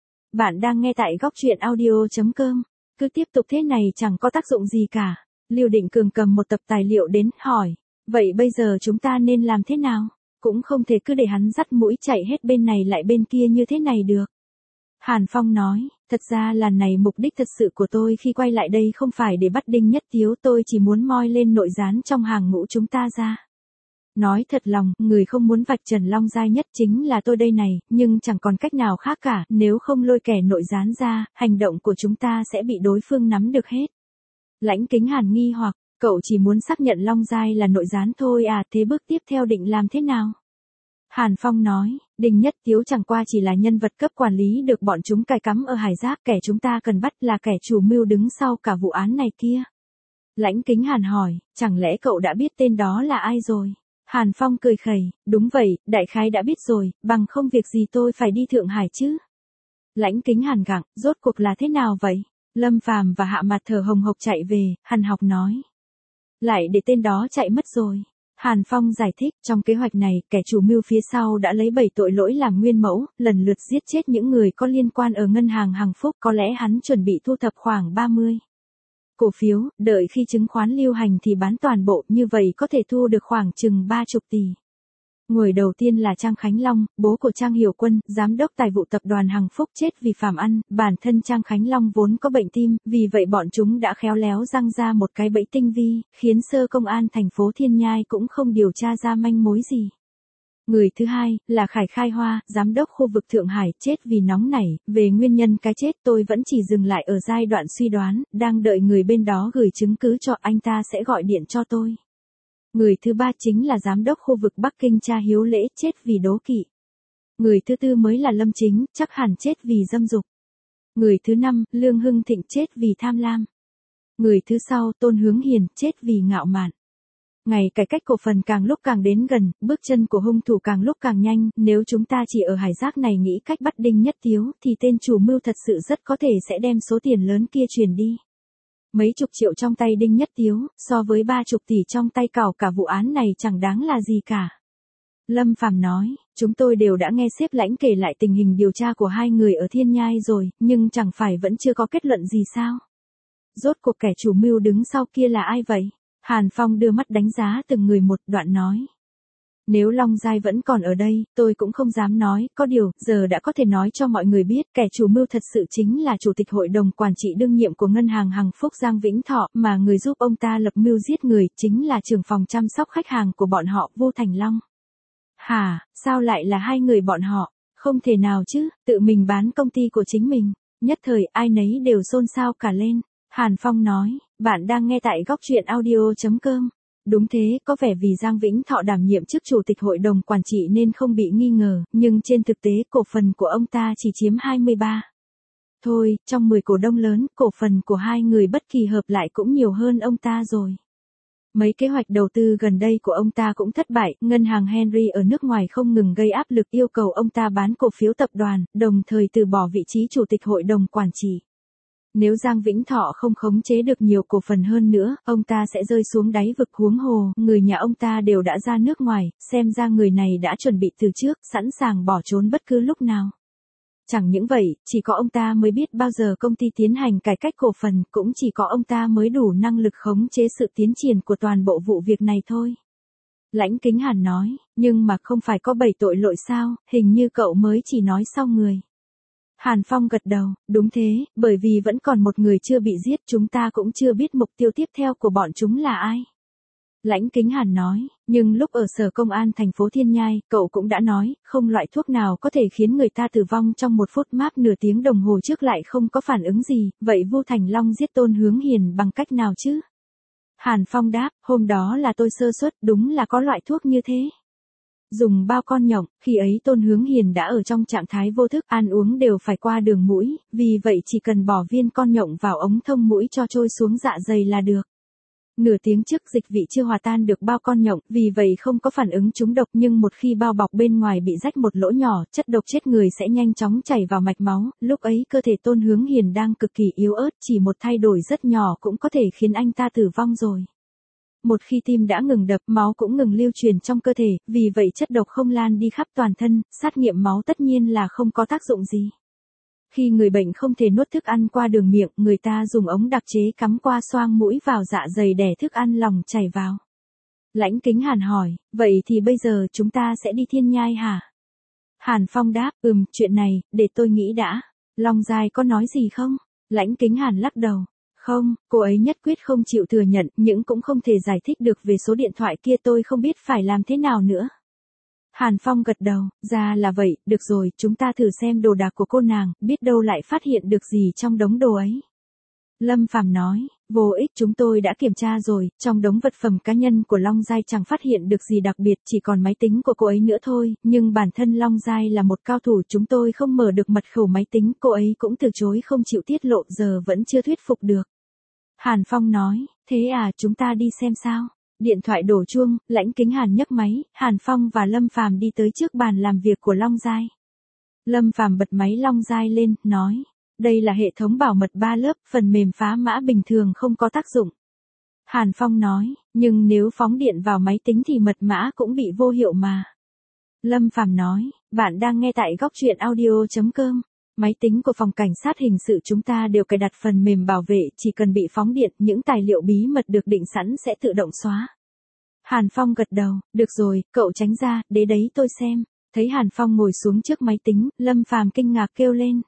Bạn đang nghe tại góc truyện audio.com. Cứ tiếp tục thế này chẳng có tác dụng gì cả. Lưu Định Cường cầm một tập tài liệu đến, hỏi. Vậy bây giờ chúng ta nên làm thế nào? Cũng không thể cứ để hắn dắt mũi chạy hết bên này lại bên kia như thế này được. Hàn Phong nói, thật ra lần này mục đích thật sự của tôi khi quay lại đây không phải để bắt Đinh Nhất Tiếu, tôi chỉ muốn moi lên nội gián trong hàng ngũ chúng ta ra. Nói thật lòng, người không muốn vạch trần Long Giai nhất chính là tôi đây này, nhưng chẳng còn cách nào khác cả, nếu không lôi kẻ nội gián ra, hành động của chúng ta sẽ bị đối phương nắm được hết. Lãnh Kính Hàn nghi hoặc, cậu chỉ muốn xác nhận Long Giai là nội gián thôi à, thế bước tiếp theo định làm thế nào? Hàn Phong nói, Đinh Nhất Tiếu chẳng qua chỉ là nhân vật cấp quản lý được bọn chúng cài cắm ở Hải Giác, kẻ chúng ta cần bắt là kẻ chủ mưu đứng sau cả vụ án này kia. Lãnh Kính Hàn hỏi, chẳng lẽ cậu đã biết tên đó là ai rồi? Hàn Phong cười khẩy, đúng vậy, đại khái đã biết rồi, bằng không việc gì tôi phải đi Thượng Hải chứ. Lãnh Kính Hàn gặng, rốt cuộc là thế nào vậy? Lâm Phàm và Hạ Mặt thở hồng hộc chạy về, Hàn Học nói. Lại để tên đó chạy mất rồi. Hàn Phong giải thích, trong kế hoạch này, kẻ chủ mưu phía sau đã lấy 7 tội lỗi làm nguyên mẫu, lần lượt giết chết những người có liên quan ở ngân hàng Hằng Phúc, có lẽ hắn chuẩn bị thu thập khoảng 30 cổ phiếu, đợi khi chứng khoán lưu hành thì bán toàn bộ, như vậy có thể thu được khoảng chừng 30 tỷ. Người đầu tiên là Trang Khánh Long, bố của Trang Hiểu Quân, giám đốc tài vụ tập đoàn Hằng Phúc chết vì phàm ăn, bản thân Trang Khánh Long vốn có bệnh tim, vì vậy bọn chúng đã khéo léo răng ra một cái bẫy tinh vi, khiến sơ công an thành phố Thiên Nhai cũng không điều tra ra manh mối gì. Người thứ hai, là Khải Khai Hoa, giám đốc khu vực Thượng Hải, chết vì nóng nảy, về nguyên nhân cái chết tôi vẫn chỉ dừng lại ở giai đoạn suy đoán, đang đợi người bên đó gửi chứng cứ cho anh ta sẽ gọi điện cho tôi. Người thứ ba chính là giám đốc khu vực Bắc Kinh Cha Hiếu Lễ, chết vì đố kỵ. Người thứ tư mới là Lâm Chính, chắc hẳn chết vì dâm dục. Người thứ năm, Lương Hưng Thịnh, chết vì tham lam. Người thứ sau, Tôn Hướng Hiền, chết vì ngạo mạn. Ngày cải cách cổ phần càng lúc càng đến gần, bước chân của hung thủ càng lúc càng nhanh, nếu chúng ta chỉ ở hải giác này nghĩ cách bắt Đinh Nhất Tiếu, thì tên chủ mưu thật sự rất có thể sẽ đem số tiền lớn kia chuyển đi. Mấy chục triệu trong tay Đinh Nhất Tiếu, so với 30 tỷ trong tay cào cả vụ án này chẳng đáng là gì cả. Lâm Phàm nói, chúng tôi đều đã nghe sếp Lãnh kể lại tình hình điều tra của hai người ở Thiên Nhai rồi, nhưng chẳng phải vẫn chưa có kết luận gì sao? Rốt cuộc kẻ chủ mưu đứng sau kia là ai vậy? Hàn Phong đưa mắt đánh giá từng người một, đoạn nói. Nếu Long Giai vẫn còn ở đây, tôi cũng không dám nói, có điều, giờ đã có thể nói cho mọi người biết, kẻ chủ mưu thật sự chính là Chủ tịch Hội đồng Quản trị đương nhiệm của Ngân hàng Hằng Phúc Giang Vĩnh Thọ, mà người giúp ông ta lập mưu giết người, chính là trưởng phòng chăm sóc khách hàng của bọn họ, Vu Thành Long. Hả, sao lại là hai người bọn họ? Không thể nào chứ, tự mình bán công ty của chính mình. Nhất thời, ai nấy đều xôn xao cả lên. Hàn Phong nói, bạn đang nghe tại góc truyện audio.com. Đúng thế, có vẻ vì Giang Vĩnh Thọ đảm nhiệm chức chủ tịch hội đồng quản trị nên không bị nghi ngờ, nhưng trên thực tế cổ phần của ông ta chỉ chiếm 23. Thôi, trong 10 cổ đông lớn, cổ phần của hai người bất kỳ hợp lại cũng nhiều hơn ông ta rồi. Mấy kế hoạch đầu tư gần đây của ông ta cũng thất bại, ngân hàng Henry ở nước ngoài không ngừng gây áp lực yêu cầu ông ta bán cổ phiếu tập đoàn, đồng thời từ bỏ vị trí chủ tịch hội đồng quản trị. Nếu Giang Vĩnh Thọ không khống chế được nhiều cổ phần hơn nữa, ông ta sẽ rơi xuống đáy vực, huống hồ, người nhà ông ta đều đã ra nước ngoài, xem ra người này đã chuẩn bị từ trước, sẵn sàng bỏ trốn bất cứ lúc nào. Chẳng những vậy, chỉ có ông ta mới biết bao giờ công ty tiến hành cải cách cổ phần, cũng chỉ có ông ta mới đủ năng lực khống chế sự tiến triển của toàn bộ vụ việc này thôi. Lãnh Kính Hàn nói, nhưng mà không phải có 7 tội lỗi sao, hình như cậu mới chỉ nói sau người. Hàn Phong gật đầu, đúng thế, bởi vì vẫn còn một người chưa bị giết, chúng ta cũng chưa biết mục tiêu tiếp theo của bọn chúng là ai. Lãnh Kính Hàn nói, nhưng lúc ở sở công an thành phố Thiên Nhai, cậu cũng đã nói, không loại thuốc nào có thể khiến người ta tử vong trong 1 phút map nửa tiếng đồng hồ trước lại không có phản ứng gì, vậy Vu Thành Long giết Tôn Hướng Hiền bằng cách nào chứ? Hàn Phong đáp, hôm đó là tôi sơ suất, đúng là có loại thuốc như thế. Dùng bao con nhộng, khi ấy Tôn Hướng Hiền đã ở trong trạng thái vô thức, ăn uống đều phải qua đường mũi, vì vậy chỉ cần bỏ viên con nhộng vào ống thông mũi cho trôi xuống dạ dày là được. Nửa tiếng trước dịch vị chưa hòa tan được bao con nhộng, vì vậy không có phản ứng trúng độc, nhưng một khi bao bọc bên ngoài bị rách một lỗ nhỏ, chất độc chết người sẽ nhanh chóng chảy vào mạch máu, lúc ấy cơ thể Tôn Hướng Hiền đang cực kỳ yếu ớt, chỉ một thay đổi rất nhỏ cũng có thể khiến anh ta tử vong rồi. Một khi tim đã ngừng đập, máu cũng ngừng lưu truyền trong cơ thể, vì vậy chất độc không lan đi khắp toàn thân, xét nghiệm máu tất nhiên là không có tác dụng gì. Khi người bệnh không thể nuốt thức ăn qua đường miệng, người ta dùng ống đặc chế cắm qua xoang mũi vào dạ dày để thức ăn lỏng chảy vào. Lãnh Kính Hàn hỏi, vậy thì bây giờ chúng ta sẽ đi Thiên Nhai hả? Hàn Phong đáp, chuyện này, để tôi nghĩ đã. Long Giai có nói gì không? Lãnh Kính Hàn lắc đầu. Không, cô ấy nhất quyết không chịu thừa nhận, nhưng cũng không thể giải thích được về số điện thoại kia, tôi không biết phải làm thế nào nữa. Hàn Phong gật đầu, ra là vậy, được rồi, chúng ta thử xem đồ đạc của cô nàng, biết đâu lại phát hiện được gì trong đống đồ ấy. Lâm Phàm nói, vô ích, chúng tôi đã kiểm tra rồi, trong đống vật phẩm cá nhân của Long Giai chẳng phát hiện được gì đặc biệt, chỉ còn máy tính của cô ấy nữa thôi, nhưng bản thân Long Giai là một cao thủ, chúng tôi không mở được mật khẩu máy tính, cô ấy cũng từ chối không chịu tiết lộ, giờ vẫn chưa thuyết phục được. Hàn Phong nói, thế à, chúng ta đi xem sao. Điện thoại đổ chuông, Lãnh Kính Hàn nhấc máy, Hàn Phong và Lâm Phàm đi tới trước bàn làm việc của Long Giai. Lâm Phàm bật máy Long Giai lên, nói, đây là hệ thống bảo mật 3 lớp, phần mềm phá mã bình thường không có tác dụng. Hàn Phong nói, nhưng nếu phóng điện vào máy tính thì mật mã cũng bị vô hiệu mà. Lâm Phàm nói, bạn đang nghe tại góc truyện audio.com. Máy tính của phòng cảnh sát hình sự chúng ta đều cài đặt phần mềm bảo vệ, chỉ cần bị phóng điện, những tài liệu bí mật được định sẵn sẽ tự động xóa. Hàn Phong gật đầu, được rồi, cậu tránh ra, để đấy tôi xem. Thấy Hàn Phong ngồi xuống trước máy tính, Lâm Phàm kinh ngạc kêu lên.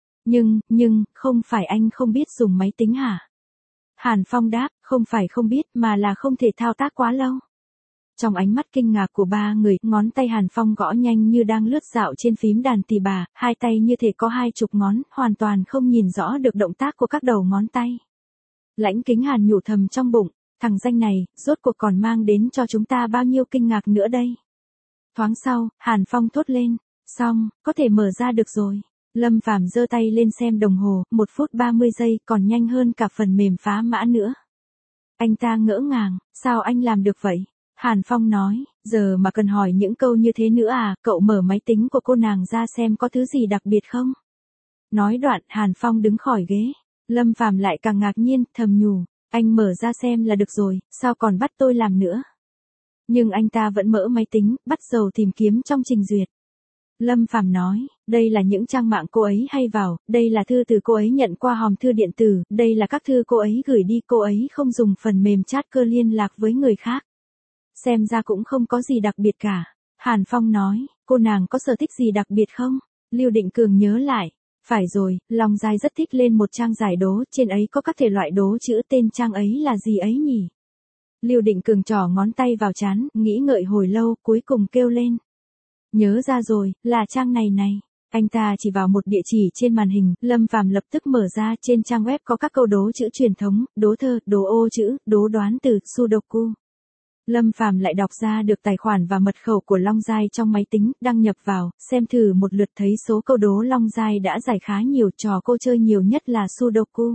Nhưng, không phải anh không biết dùng máy tính hả? Hàn Phong đáp, không phải không biết, mà là không thể thao tác quá lâu. Trong ánh mắt kinh ngạc của ba người, ngón tay Hàn Phong gõ nhanh như đang lướt dạo trên phím đàn tỳ bà, hai tay như thể có 20 ngón, hoàn toàn không nhìn rõ được động tác của các đầu ngón tay. Lãnh Kính Hàn nhủ thầm trong bụng, thằng danh này, rốt cuộc còn mang đến cho chúng ta bao nhiêu kinh ngạc nữa đây. Thoáng sau, Hàn Phong thốt lên, xong, có thể mở ra được rồi. Lâm Phàm giơ tay lên xem đồng hồ, 1 phút 30 giây, còn nhanh hơn cả phần mềm phá mã nữa. Anh ta ngỡ ngàng, sao anh làm được vậy? Hàn Phong nói, giờ mà cần hỏi những câu như thế nữa à, cậu mở máy tính của cô nàng ra xem có thứ gì đặc biệt không? Nói đoạn, Hàn Phong đứng khỏi ghế. Lâm Phàm lại càng ngạc nhiên, thầm nhủ, anh mở ra xem là được rồi, sao còn bắt tôi làm nữa? Nhưng anh ta vẫn mở máy tính, bắt đầu tìm kiếm trong trình duyệt. Lâm Phàm nói, đây là những trang mạng cô ấy hay vào, đây là thư từ cô ấy nhận qua hòm thư điện tử, đây là các thư cô ấy gửi đi, cô ấy không dùng phần mềm chat cơ liên lạc với người khác. Xem ra cũng không có gì đặc biệt cả. Hàn Phong nói, cô nàng có sở thích gì đặc biệt không? Lưu Định Cường nhớ lại. Phải rồi, Long Giai rất thích lên một trang giải đố, trên ấy có các thể loại đố chữ, tên trang ấy là gì ấy nhỉ? Lưu Định Cường trỏ ngón tay vào trán, nghĩ ngợi hồi lâu, cuối cùng kêu lên. Nhớ ra rồi, là trang này này. Anh ta chỉ vào một địa chỉ trên màn hình, Lâm Phàm lập tức mở ra, trên trang web có các câu đố chữ truyền thống, đố thơ, đố ô chữ, đố đoán từ, Sudoku. Lâm Phàm lại đọc ra được tài khoản và mật khẩu của Long Giai trong máy tính, đăng nhập vào, xem thử một lượt thấy số câu đố Long Giai đã giải khá nhiều, trò cô chơi nhiều nhất là Sudoku.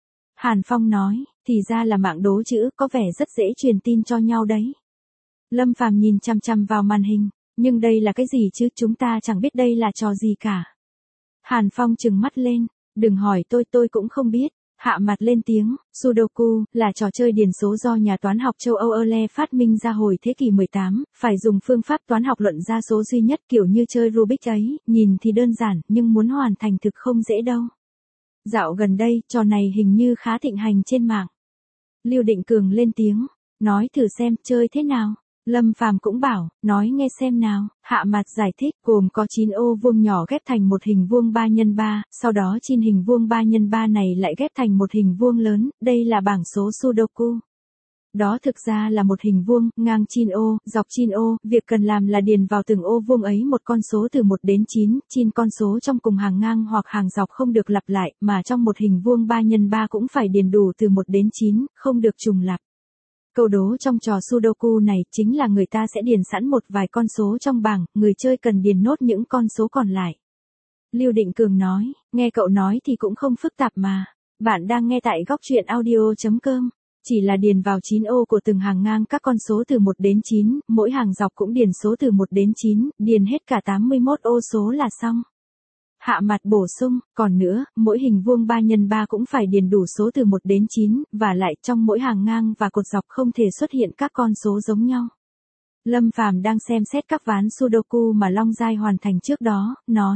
Hàn Phong nói, thì ra là mạng đố chữ, có vẻ rất dễ truyền tin cho nhau đấy. Lâm Phàm nhìn chằm chằm vào màn hình, nhưng đây là cái gì chứ, chúng ta chẳng biết đây là trò gì cả. Hàn Phong trừng mắt lên, đừng hỏi tôi cũng không biết. Hạ mặt lên tiếng, Sudoku, là trò chơi điền số do nhà toán học châu Âu Euler phát minh ra hồi thế kỷ 18, phải dùng phương pháp toán học luận ra số duy nhất kiểu như chơi Rubik ấy, nhìn thì đơn giản, nhưng muốn hoàn thành thực không dễ đâu. Dạo gần đây, trò này hình như khá thịnh hành trên mạng. Lưu Định Cường lên tiếng, nói thử xem, chơi thế nào? Lâm Phàm cũng bảo, nói nghe xem nào. Hạ mặt giải thích, gồm có 9 ô vuông nhỏ ghép thành một hình vuông 3x3, sau đó 9 hình vuông 3x3 này lại ghép thành một hình vuông lớn, đây là bảng số Sudoku. Đó thực ra là một hình vuông, ngang 9 ô, dọc 9 ô, việc cần làm là điền vào từng ô vuông ấy một con số từ 1 đến 9, 9 con số trong cùng hàng ngang hoặc hàng dọc không được lặp lại, mà trong một hình vuông 3x3 cũng phải điền đủ từ 1 đến 9, không được trùng lặp. Câu đố trong trò Sudoku này chính là người ta sẽ điền sẵn một vài con số trong bảng, người chơi cần điền nốt những con số còn lại. Lưu Định Cường nói, nghe cậu nói thì cũng không phức tạp mà. Bạn đang nghe tại góc truyện audio.com. Chỉ là điền vào 9 ô của từng hàng ngang các con số từ 1 đến 9, mỗi hàng dọc cũng điền số từ 1 đến 9, điền hết cả 81 ô số là xong. Hạ mặt bổ sung, còn nữa, mỗi hình vuông 3x3 cũng phải điền đủ số từ 1 đến 9, và lại trong mỗi hàng ngang và cột dọc không thể xuất hiện các con số giống nhau. Lâm Phàm đang xem xét các ván Sudoku mà Long Giai hoàn thành trước đó, nói.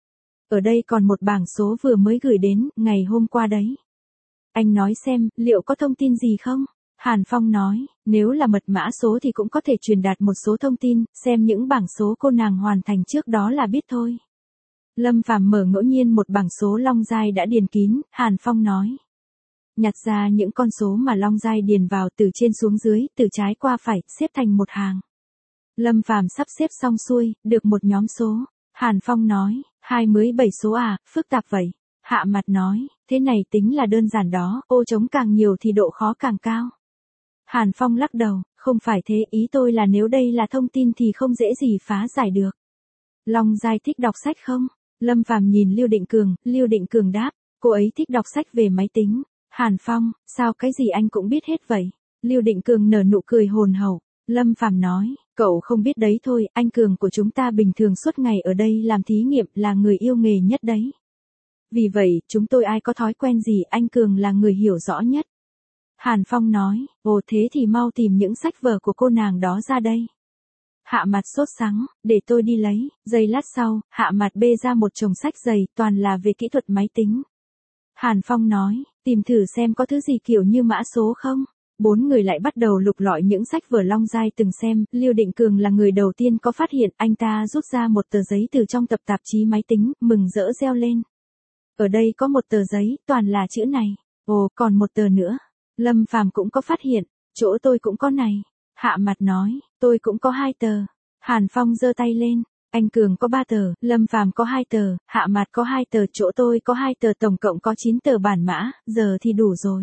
Ở đây còn một bảng số vừa mới gửi đến, ngày hôm qua đấy. Anh nói xem, liệu có thông tin gì không? Hàn Phong nói, nếu là mật mã số thì cũng có thể truyền đạt một số thông tin, xem những bảng số cô nàng hoàn thành trước đó là biết thôi. Lâm Phàm mở ngẫu nhiên một bảng số Long Giai đã điền kín, Hàn Phong nói. Nhặt ra những con số mà Long Giai điền vào từ trên xuống dưới, từ trái qua phải, xếp thành một hàng. Lâm Phàm sắp xếp xong xuôi, được một nhóm số. Hàn Phong nói, 27 số à, phức tạp vậy. Hạ mặt nói, thế này tính là đơn giản đó, ô trống càng nhiều thì độ khó càng cao. Hàn Phong lắc đầu, không phải thế, ý tôi là nếu đây là thông tin thì không dễ gì phá giải được. Long Giai thích đọc sách không? Lâm Phàm nhìn Lưu Định Cường đáp, cô ấy thích đọc sách về máy tính. Hàn Phong, sao cái gì anh cũng biết hết vậy? Lưu Định Cường nở nụ cười hồn hậu. Lâm Phàm nói, cậu không biết đấy thôi, anh Cường của chúng ta bình thường suốt ngày ở đây làm thí nghiệm, là người yêu nghề nhất đấy. Vì vậy, chúng tôi ai có thói quen gì, anh Cường là người hiểu rõ nhất. Hàn Phong nói, ồ thế thì mau tìm những sách vở của cô nàng đó ra đây. Hạ mặt sốt sắng, để tôi đi lấy. Giây lát sau, Hạ mặt bê ra một chồng sách dày, toàn là về kỹ thuật máy tính. Hàn Phong nói, tìm thử xem có thứ gì kiểu như mã số không. 4 người lại bắt đầu lục lọi những sách vở Long Giai từng xem, Lưu Định Cường là người đầu tiên có phát hiện, anh ta rút ra một tờ giấy từ trong tập tạp chí máy tính, mừng rỡ reo lên. Ở đây có một tờ giấy, toàn là chữ này. Ồ, còn một tờ nữa. Lâm Phàm cũng có phát hiện, chỗ tôi cũng có này. Hạ mặt nói, Tôi cũng có 2 tờ. Hàn Phong giơ tay lên. Anh Cường có 3 tờ, Lâm Phàm có 2 tờ, Hạ Mạt có 2 tờ, chỗ tôi có 2 tờ, tổng cộng có 9 tờ bản mã, giờ thì đủ rồi.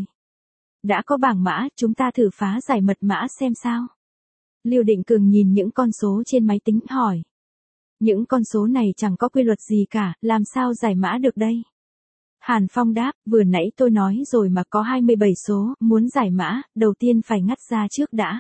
Đã có bảng mã, chúng ta thử phá giải mật mã xem sao. Lưu Định Cường nhìn những con số trên máy tính hỏi. Những con số này chẳng có quy luật gì cả, làm sao giải mã được đây? Hàn Phong đáp, vừa nãy tôi nói rồi mà, có 27 số, muốn giải mã, đầu tiên phải ngắt ra trước đã.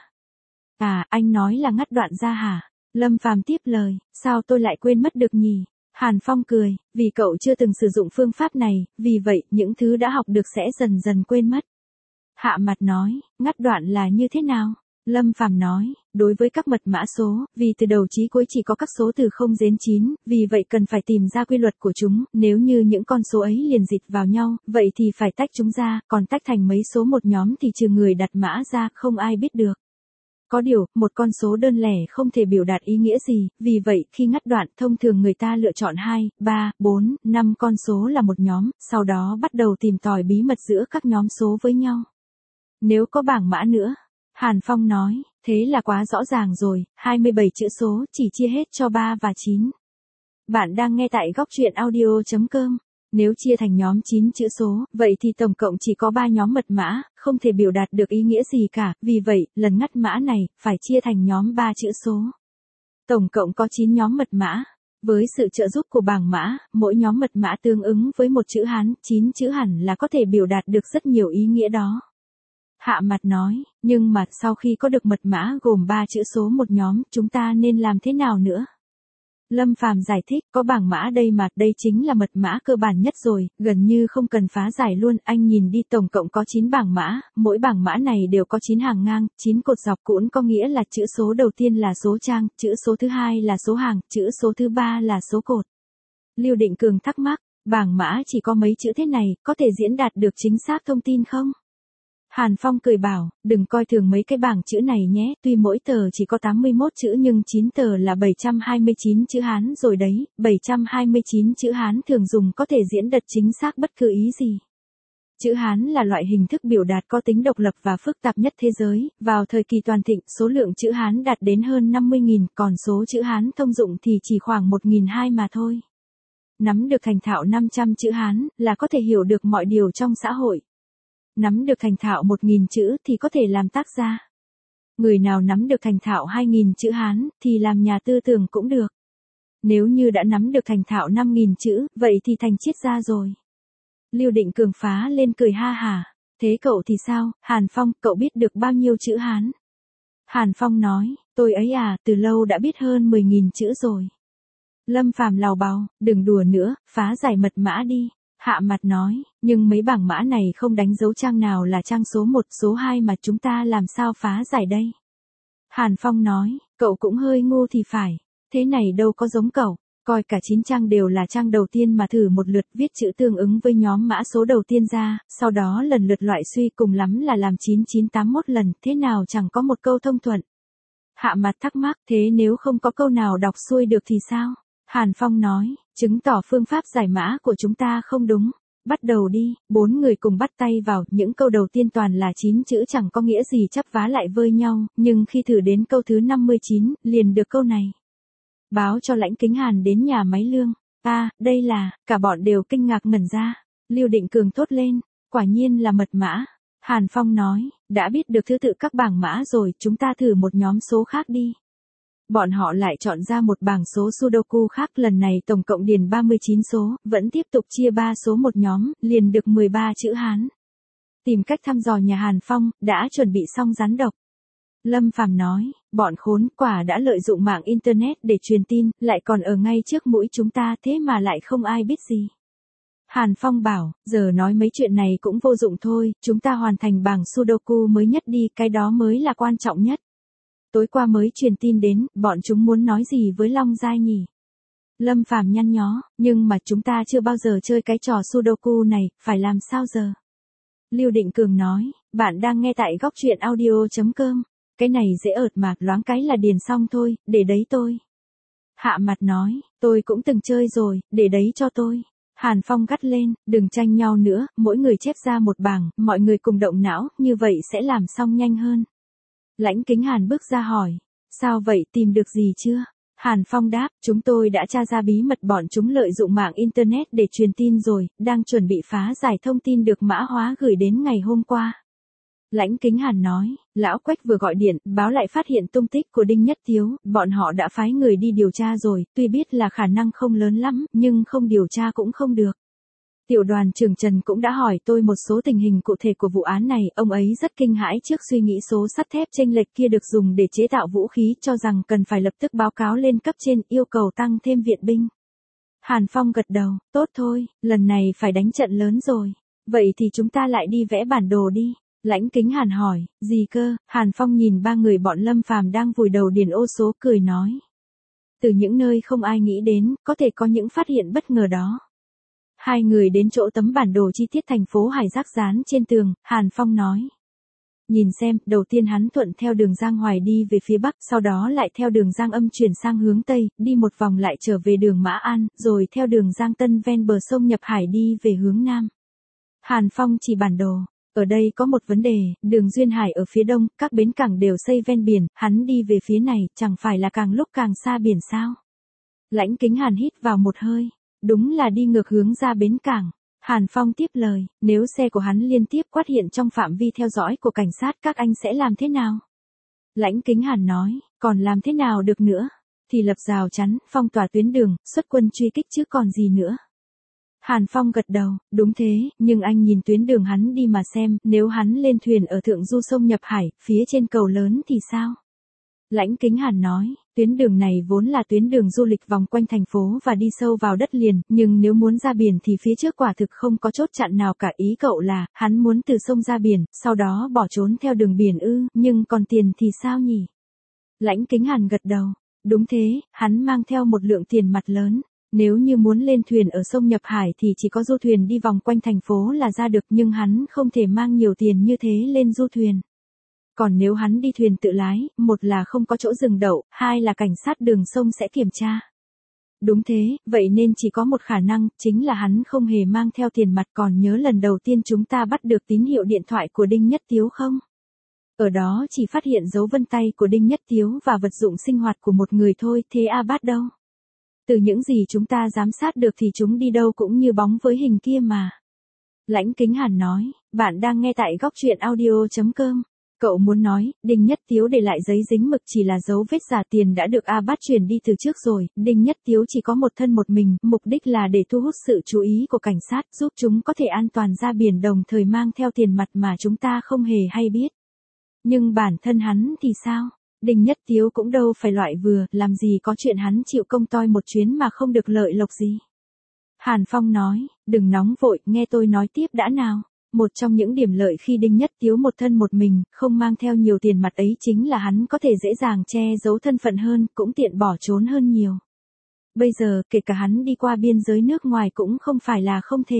À, anh nói là ngắt đoạn ra hả? Lâm Phàm tiếp lời, sao tôi lại quên mất được nhỉ? Hàn Phong cười, vì cậu chưa từng sử dụng phương pháp này, vì vậy những thứ đã học được sẽ dần dần quên mất. Hạ Mặt nói, ngắt đoạn là như thế nào? Lâm Phàm nói, đối với các mật mã số, vì từ đầu chí cuối chỉ có các số từ 0 đến 9, vì vậy cần phải tìm ra quy luật của chúng, nếu như những con số ấy liền dịch vào nhau, vậy thì phải tách chúng ra, còn tách thành mấy số một nhóm thì trừ người đặt mã ra, không ai biết được. Có điều, một con số đơn lẻ không thể biểu đạt ý nghĩa gì, vì vậy khi ngắt đoạn thông thường người ta lựa chọn 2, 3, 4, 5 con số là một nhóm, sau đó bắt đầu tìm tòi bí mật giữa các nhóm số với nhau. Nếu có bảng mã nữa, Hàn Phong nói, thế là quá rõ ràng rồi, 27 chữ số chỉ chia hết cho 3 và 9. Bạn đang nghe tại góc truyện audio.com. Nếu chia thành nhóm 9 chữ số, vậy thì tổng cộng chỉ có 3 nhóm mật mã, không thể biểu đạt được ý nghĩa gì cả, vì vậy, lần ngắt mã này, phải chia thành nhóm 3 chữ số. Tổng cộng có 9 nhóm mật mã. Với sự trợ giúp của bảng mã, mỗi nhóm mật mã tương ứng với một chữ Hán, 9 chữ hẳn là có thể biểu đạt được rất nhiều ý nghĩa đó. Hạ Mặt nói, nhưng mà sau khi có được mật mã gồm 3 chữ số một nhóm, chúng ta nên làm thế nào nữa? Lâm Phàm giải thích, có bảng mã đây mà, đây chính là mật mã cơ bản nhất rồi, gần như không cần phá giải luôn, anh nhìn đi, tổng cộng có 9 bảng mã, mỗi bảng mã này đều có 9 hàng ngang, 9 cột dọc, cũng có nghĩa là chữ số đầu tiên là số trang, chữ số thứ hai là số hàng, chữ số thứ ba là số cột. Lưu Định Cường thắc mắc, bảng mã chỉ có mấy chữ thế này, có thể diễn đạt được chính xác thông tin không? Hàn Phong cười bảo, đừng coi thường mấy cái bảng chữ này nhé, tuy mỗi tờ chỉ có 81 chữ nhưng 9 tờ là 729 chữ Hán rồi đấy, 729 chữ Hán thường dùng có thể diễn đạt chính xác bất cứ ý gì. Chữ Hán là loại hình thức biểu đạt có tính độc lập và phức tạp nhất thế giới, vào thời kỳ toàn thịnh, số lượng chữ Hán đạt đến hơn 50.000, còn số chữ Hán thông dụng thì chỉ khoảng 1.200 mà thôi. Nắm được thành thạo 500 chữ Hán là có thể hiểu được mọi điều trong xã hội. Nắm được thành thạo 1.000 chữ thì có thể làm tác gia. Người nào nắm được thành thạo 2.000 chữ Hán thì làm nhà tư tưởng cũng được. Nếu như đã nắm được thành thạo 5.000 chữ, vậy thì thành triết gia rồi. Lưu Định Cường phá lên cười ha hả. Thế cậu thì sao, Hàn Phong, cậu biết được bao nhiêu chữ Hán? Hàn Phong nói, tôi ấy à, từ lâu đã biết hơn 10.000 chữ rồi. Lâm Phàm lào bào, đừng đùa nữa, phá giải mật mã đi. Hạ Mặt nói, nhưng mấy bảng mã này không đánh dấu trang nào là trang số 1, số 2 mà chúng ta làm sao phá giải đây? Hàn Phong nói, cậu cũng hơi ngu thì phải, thế này đâu có giống cậu, coi cả 9 trang đều là trang đầu tiên mà thử một lượt viết chữ tương ứng với nhóm mã số đầu tiên ra, sau đó lần lượt loại suy, cùng lắm là làm 9981 lần, thế nào chẳng có một câu thông thuận. Hạ Mặt thắc mắc, thế nếu không có câu nào đọc xuôi được thì sao? Hàn Phong nói, chứng tỏ phương pháp giải mã của chúng ta không đúng. Bắt đầu đi, 4 người cùng bắt tay vào, những câu đầu tiên toàn là 9 chữ chẳng có nghĩa gì chắp vá lại với nhau, nhưng khi thử đến câu thứ 59, liền được câu này. Báo cho Lãnh Kính Hàn đến nhà máy lương. Đây là, cả bọn đều kinh ngạc ngẩn ra. Lưu Định Cường thốt lên, quả nhiên là mật mã. Hàn Phong nói, đã biết được thứ tự các bảng mã rồi, chúng ta thử một nhóm số khác đi. Bọn họ lại chọn ra một bảng số Sudoku khác, lần này tổng cộng điền 39 số, vẫn tiếp tục chia 3 số một nhóm, liền được 13 chữ Hán. Tìm cách thăm dò nhà Hàn Phong, đã chuẩn bị xong rắn độc. Lâm Phàm nói, bọn khốn quả đã lợi dụng mạng Internet để truyền tin, lại còn ở ngay trước mũi chúng ta, thế mà lại không ai biết gì. Hàn Phong bảo, giờ nói mấy chuyện này cũng vô dụng thôi, chúng ta hoàn thành bảng Sudoku mới nhất đi, cái đó mới là quan trọng nhất. Tối qua mới truyền tin đến, bọn chúng muốn nói gì với Long Giai nhỉ? Lâm Phàm nhăn nhó, nhưng mà chúng ta chưa bao giờ chơi cái trò Sudoku này, phải làm sao giờ? Lưu Định Cường nói, bạn đang nghe tại góc truyện audio.com. Cái này dễ ợt mà, loáng cái là điền xong thôi, để đấy tôi. Hạ Mặt nói, tôi cũng từng chơi rồi, để đấy cho tôi. Hàn Phong gắt lên, đừng tranh nhau nữa, mỗi người chép ra một bảng, mọi người cùng động não, như vậy sẽ làm xong nhanh hơn. Lãnh Kính Hàn bước ra hỏi, Sao vậy, tìm được gì chưa? Hàn Phong đáp, chúng tôi đã tra ra bí mật bọn chúng lợi dụng mạng Internet để truyền tin rồi, đang chuẩn bị phá giải thông tin được mã hóa gửi đến ngày hôm qua. Lãnh Kính Hàn nói, Lão Quách vừa gọi điện, báo lại phát hiện tung tích của Đinh Nhất Tiếu, bọn họ đã phái người đi điều tra rồi, tuy biết là khả năng không lớn lắm, nhưng không điều tra cũng không được. Tiểu đoàn trưởng Trần cũng đã hỏi tôi một số tình hình cụ thể của vụ án này, ông ấy rất kinh hãi trước suy nghĩ số sắt thép chênh lệch kia được dùng để chế tạo vũ khí, cho rằng cần phải lập tức báo cáo lên cấp trên, yêu cầu tăng thêm viện binh. Hàn Phong gật đầu, tốt thôi, lần này phải đánh trận lớn rồi. Vậy thì chúng ta lại đi vẽ bản đồ đi. Lãnh Kính Hàn hỏi, gì cơ? Hàn Phong nhìn ba người bọn Lâm Phàm đang vùi đầu điền ô số cười nói. Từ những nơi không ai nghĩ đến, có thể có những phát hiện bất ngờ đó. Hai người đến chỗ tấm bản đồ chi tiết thành phố Hải Giác dán trên tường, Hàn Phong nói. Nhìn xem, đầu tiên hắn thuận theo đường Giang Hoài đi về phía Bắc, sau đó lại theo đường Giang Âm chuyển sang hướng Tây, đi một vòng lại trở về đường Mã An, rồi theo đường Giang Tân ven bờ sông Nhập Hải đi về hướng Nam. Hàn Phong chỉ bản đồ. Ở đây có một vấn đề, đường Duyên Hải ở phía đông, các bến cảng đều xây ven biển, hắn đi về phía này, chẳng phải là càng lúc càng xa biển sao? Lãnh Kính Hàn hít vào một hơi, đúng là đi ngược hướng ra bến cảng. Hàn Phong tiếp lời, nếu xe của hắn liên tiếp quát hiện trong phạm vi theo dõi của cảnh sát các anh sẽ làm thế nào? Lãnh Kính Hàn nói, còn làm thế nào được nữa? Thì lập rào chắn, phong tỏa tuyến đường, xuất quân truy kích chứ còn gì nữa. Hàn Phong gật đầu, đúng thế, nhưng anh nhìn tuyến đường hắn đi mà xem, nếu hắn lên thuyền ở thượng du sông Nhập Hải, phía trên cầu lớn thì sao? Lãnh Kính Hàn nói, tuyến đường này vốn là tuyến đường du lịch vòng quanh thành phố và đi sâu vào đất liền, nhưng nếu muốn ra biển thì phía trước quả thực không có chốt chặn nào cả. Ý cậu là, hắn muốn từ sông ra biển, sau đó bỏ trốn theo đường biển ư, nhưng còn tiền thì sao nhỉ? Lãnh Kính Hàn gật đầu, đúng thế, hắn mang theo một lượng tiền mặt lớn. Nếu như muốn lên thuyền ở sông Nhập Hải thì chỉ có du thuyền đi vòng quanh thành phố là ra được, nhưng hắn không thể mang nhiều tiền như thế lên du thuyền. Còn nếu hắn đi thuyền tự lái, một là không có chỗ dừng đậu, hai là cảnh sát đường sông sẽ kiểm tra. Đúng thế, vậy nên chỉ có một khả năng, chính là hắn không hề mang theo tiền mặt. Còn nhớ lần đầu tiên chúng ta bắt được tín hiệu điện thoại của Đinh Nhất Tiếu không? Ở đó chỉ phát hiện dấu vân tay của Đinh Nhất Tiếu và vật dụng sinh hoạt của một người thôi, thế Bát đâu? Từ những gì chúng ta giám sát được thì chúng đi đâu cũng như bóng với hình kia mà. Lãnh Kính Hàn nói, bạn đang nghe tại góc truyện audio.com. Cậu muốn nói, Đinh Nhất Tiếu để lại giấy dính mực chỉ là dấu vết giả, tiền đã được Bát chuyển đi từ trước rồi, Đinh Nhất Tiếu chỉ có một thân một mình, mục đích là để thu hút sự chú ý của cảnh sát, giúp chúng có thể an toàn ra biển, đồng thời mang theo tiền mặt mà chúng ta không hề hay biết. Nhưng bản thân hắn thì sao? Đinh Nhất Tiếu cũng đâu phải loại vừa, làm gì có chuyện hắn chịu công toi một chuyến mà không được lợi lộc gì. Hàn Phong nói, đừng nóng vội, nghe tôi nói tiếp đã nào. Một trong những điểm lợi khi Đinh Nhất Tiếu một thân một mình, không mang theo nhiều tiền mặt ấy chính là hắn có thể dễ dàng che giấu thân phận hơn, cũng tiện bỏ trốn hơn nhiều. Bây giờ, kể cả hắn đi qua biên giới nước ngoài cũng không phải là không thể.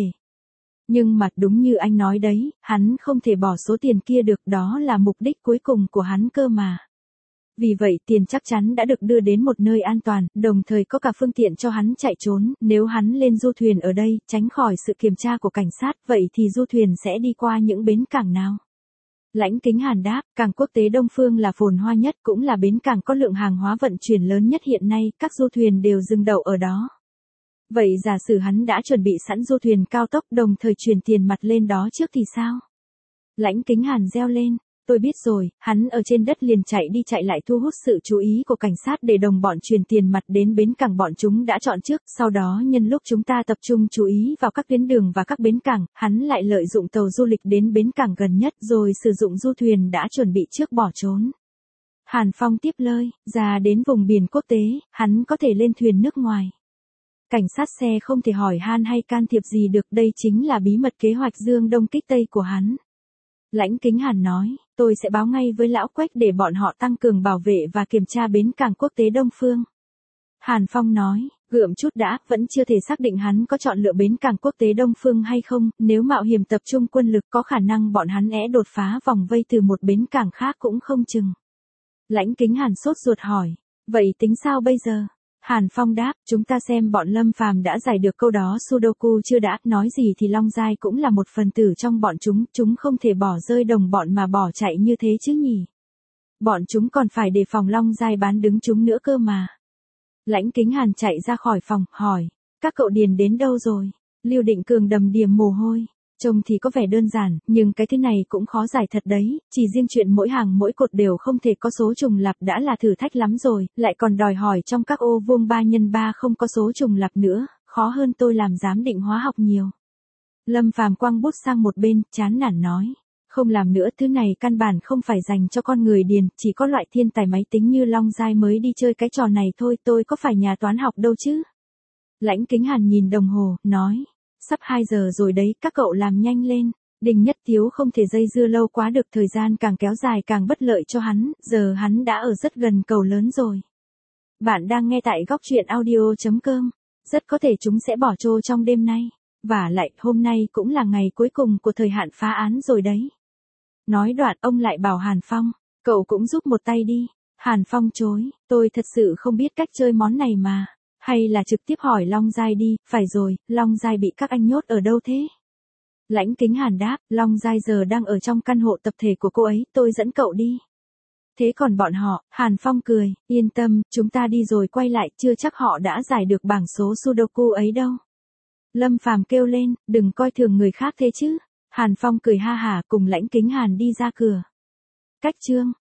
Nhưng mà đúng như anh nói đấy, hắn không thể bỏ số tiền kia được, đó là mục đích cuối cùng của hắn cơ mà. Vì vậy tiền chắc chắn đã được đưa đến một nơi an toàn, đồng thời có cả phương tiện cho hắn chạy trốn. Nếu hắn lên du thuyền ở đây, tránh khỏi sự kiểm tra của cảnh sát, vậy thì du thuyền sẽ đi qua những bến cảng nào? Lãnh Kính Hàn đáp, cảng quốc tế Đông Phương là phồn hoa nhất, cũng là bến cảng có lượng hàng hóa vận chuyển lớn nhất hiện nay, các du thuyền đều dừng đậu ở đó. Vậy giả sử hắn đã chuẩn bị sẵn du thuyền cao tốc, đồng thời chuyển tiền mặt lên đó trước thì sao? Lãnh Kính Hàn reo lên. Tôi biết rồi, hắn ở trên đất liền chạy đi chạy lại thu hút sự chú ý của cảnh sát để đồng bọn truyền tiền mặt đến bến cảng bọn chúng đã chọn trước, sau đó nhân lúc chúng ta tập trung chú ý vào các tuyến đường và các bến cảng, hắn lại lợi dụng tàu du lịch đến bến cảng gần nhất rồi sử dụng du thuyền đã chuẩn bị trước bỏ trốn. Hàn Phong tiếp lời, ra đến vùng biển quốc tế, hắn có thể lên thuyền nước ngoài. Cảnh sát xe không thể hỏi han hay can thiệp gì được, đây chính là bí mật kế hoạch Dương Đông kích Tây của hắn. Lãnh Kính Hàn nói, tôi sẽ báo ngay với Lão Quách để bọn họ tăng cường bảo vệ và kiểm tra bến cảng quốc tế Đông Phương. Hàn Phong nói, gượm chút đã, vẫn chưa thể xác định hắn có chọn lựa bến cảng quốc tế Đông Phương hay không, nếu mạo hiểm tập trung quân lực có khả năng bọn hắn đột phá vòng vây từ một bến cảng khác cũng không chừng. Lãnh Kính Hàn sốt ruột hỏi, vậy tính sao bây giờ? Hàn Phong đáp, chúng ta xem bọn Lâm Phàm đã giải được câu đó Sudoku chưa đã, nói gì thì Long Giai cũng là một phần tử trong bọn chúng không thể bỏ rơi đồng bọn mà bỏ chạy như thế chứ nhỉ. Bọn chúng còn phải đề phòng Long Giai bán đứng chúng nữa cơ mà. Lãnh Kính Hàn chạy ra khỏi phòng, hỏi. Các cậu điền đến đâu rồi? Lưu Định Cường đầm đìa mồ hôi. Trông thì có vẻ đơn giản, nhưng cái thế này cũng khó giải thật đấy, chỉ riêng chuyện mỗi hàng mỗi cột đều không thể có số trùng lặp đã là thử thách lắm rồi, lại còn đòi hỏi trong các ô vuông 3x3 không có số trùng lặp nữa, khó hơn tôi làm giám định hóa học nhiều. Lâm Phàm quăng bút sang một bên, chán nản nói. Không làm nữa, thứ này căn bản không phải dành cho con người điền, chỉ có loại thiên tài máy tính như Long Giai mới đi chơi cái trò này thôi, tôi có phải nhà toán học đâu chứ. Lãnh Kính Hàn nhìn đồng hồ, nói. Sắp 2 giờ rồi đấy, các cậu làm nhanh lên. Đinh Nhất Tiếu không thể dây dưa lâu quá được, thời gian càng kéo dài càng bất lợi cho hắn, giờ hắn đã ở rất gần cầu lớn rồi. Bạn đang nghe tại góc truyện audio.com. Rất có thể chúng sẽ bỏ trô trong đêm nay. Và lại, hôm nay cũng là ngày cuối cùng của thời hạn phá án rồi đấy. Nói đoạn ông lại bảo Hàn Phong, cậu cũng giúp một tay đi. Hàn Phong chối, tôi thật sự không biết cách chơi món này mà. Hay là trực tiếp hỏi Long Giai đi, phải rồi, Long Giai bị các anh nhốt ở đâu thế? Lãnh Kính Hàn đáp, Long Giai giờ đang ở trong căn hộ tập thể của cô ấy, tôi dẫn cậu đi. Thế còn bọn họ, Hàn Phong cười, yên tâm, chúng ta đi rồi quay lại, chưa chắc họ đã giải được bảng số Sudoku ấy đâu. Lâm Phàm kêu lên, đừng coi thường người khác thế chứ. Hàn Phong cười ha hả cùng Lãnh Kính Hàn đi ra cửa. Cách chương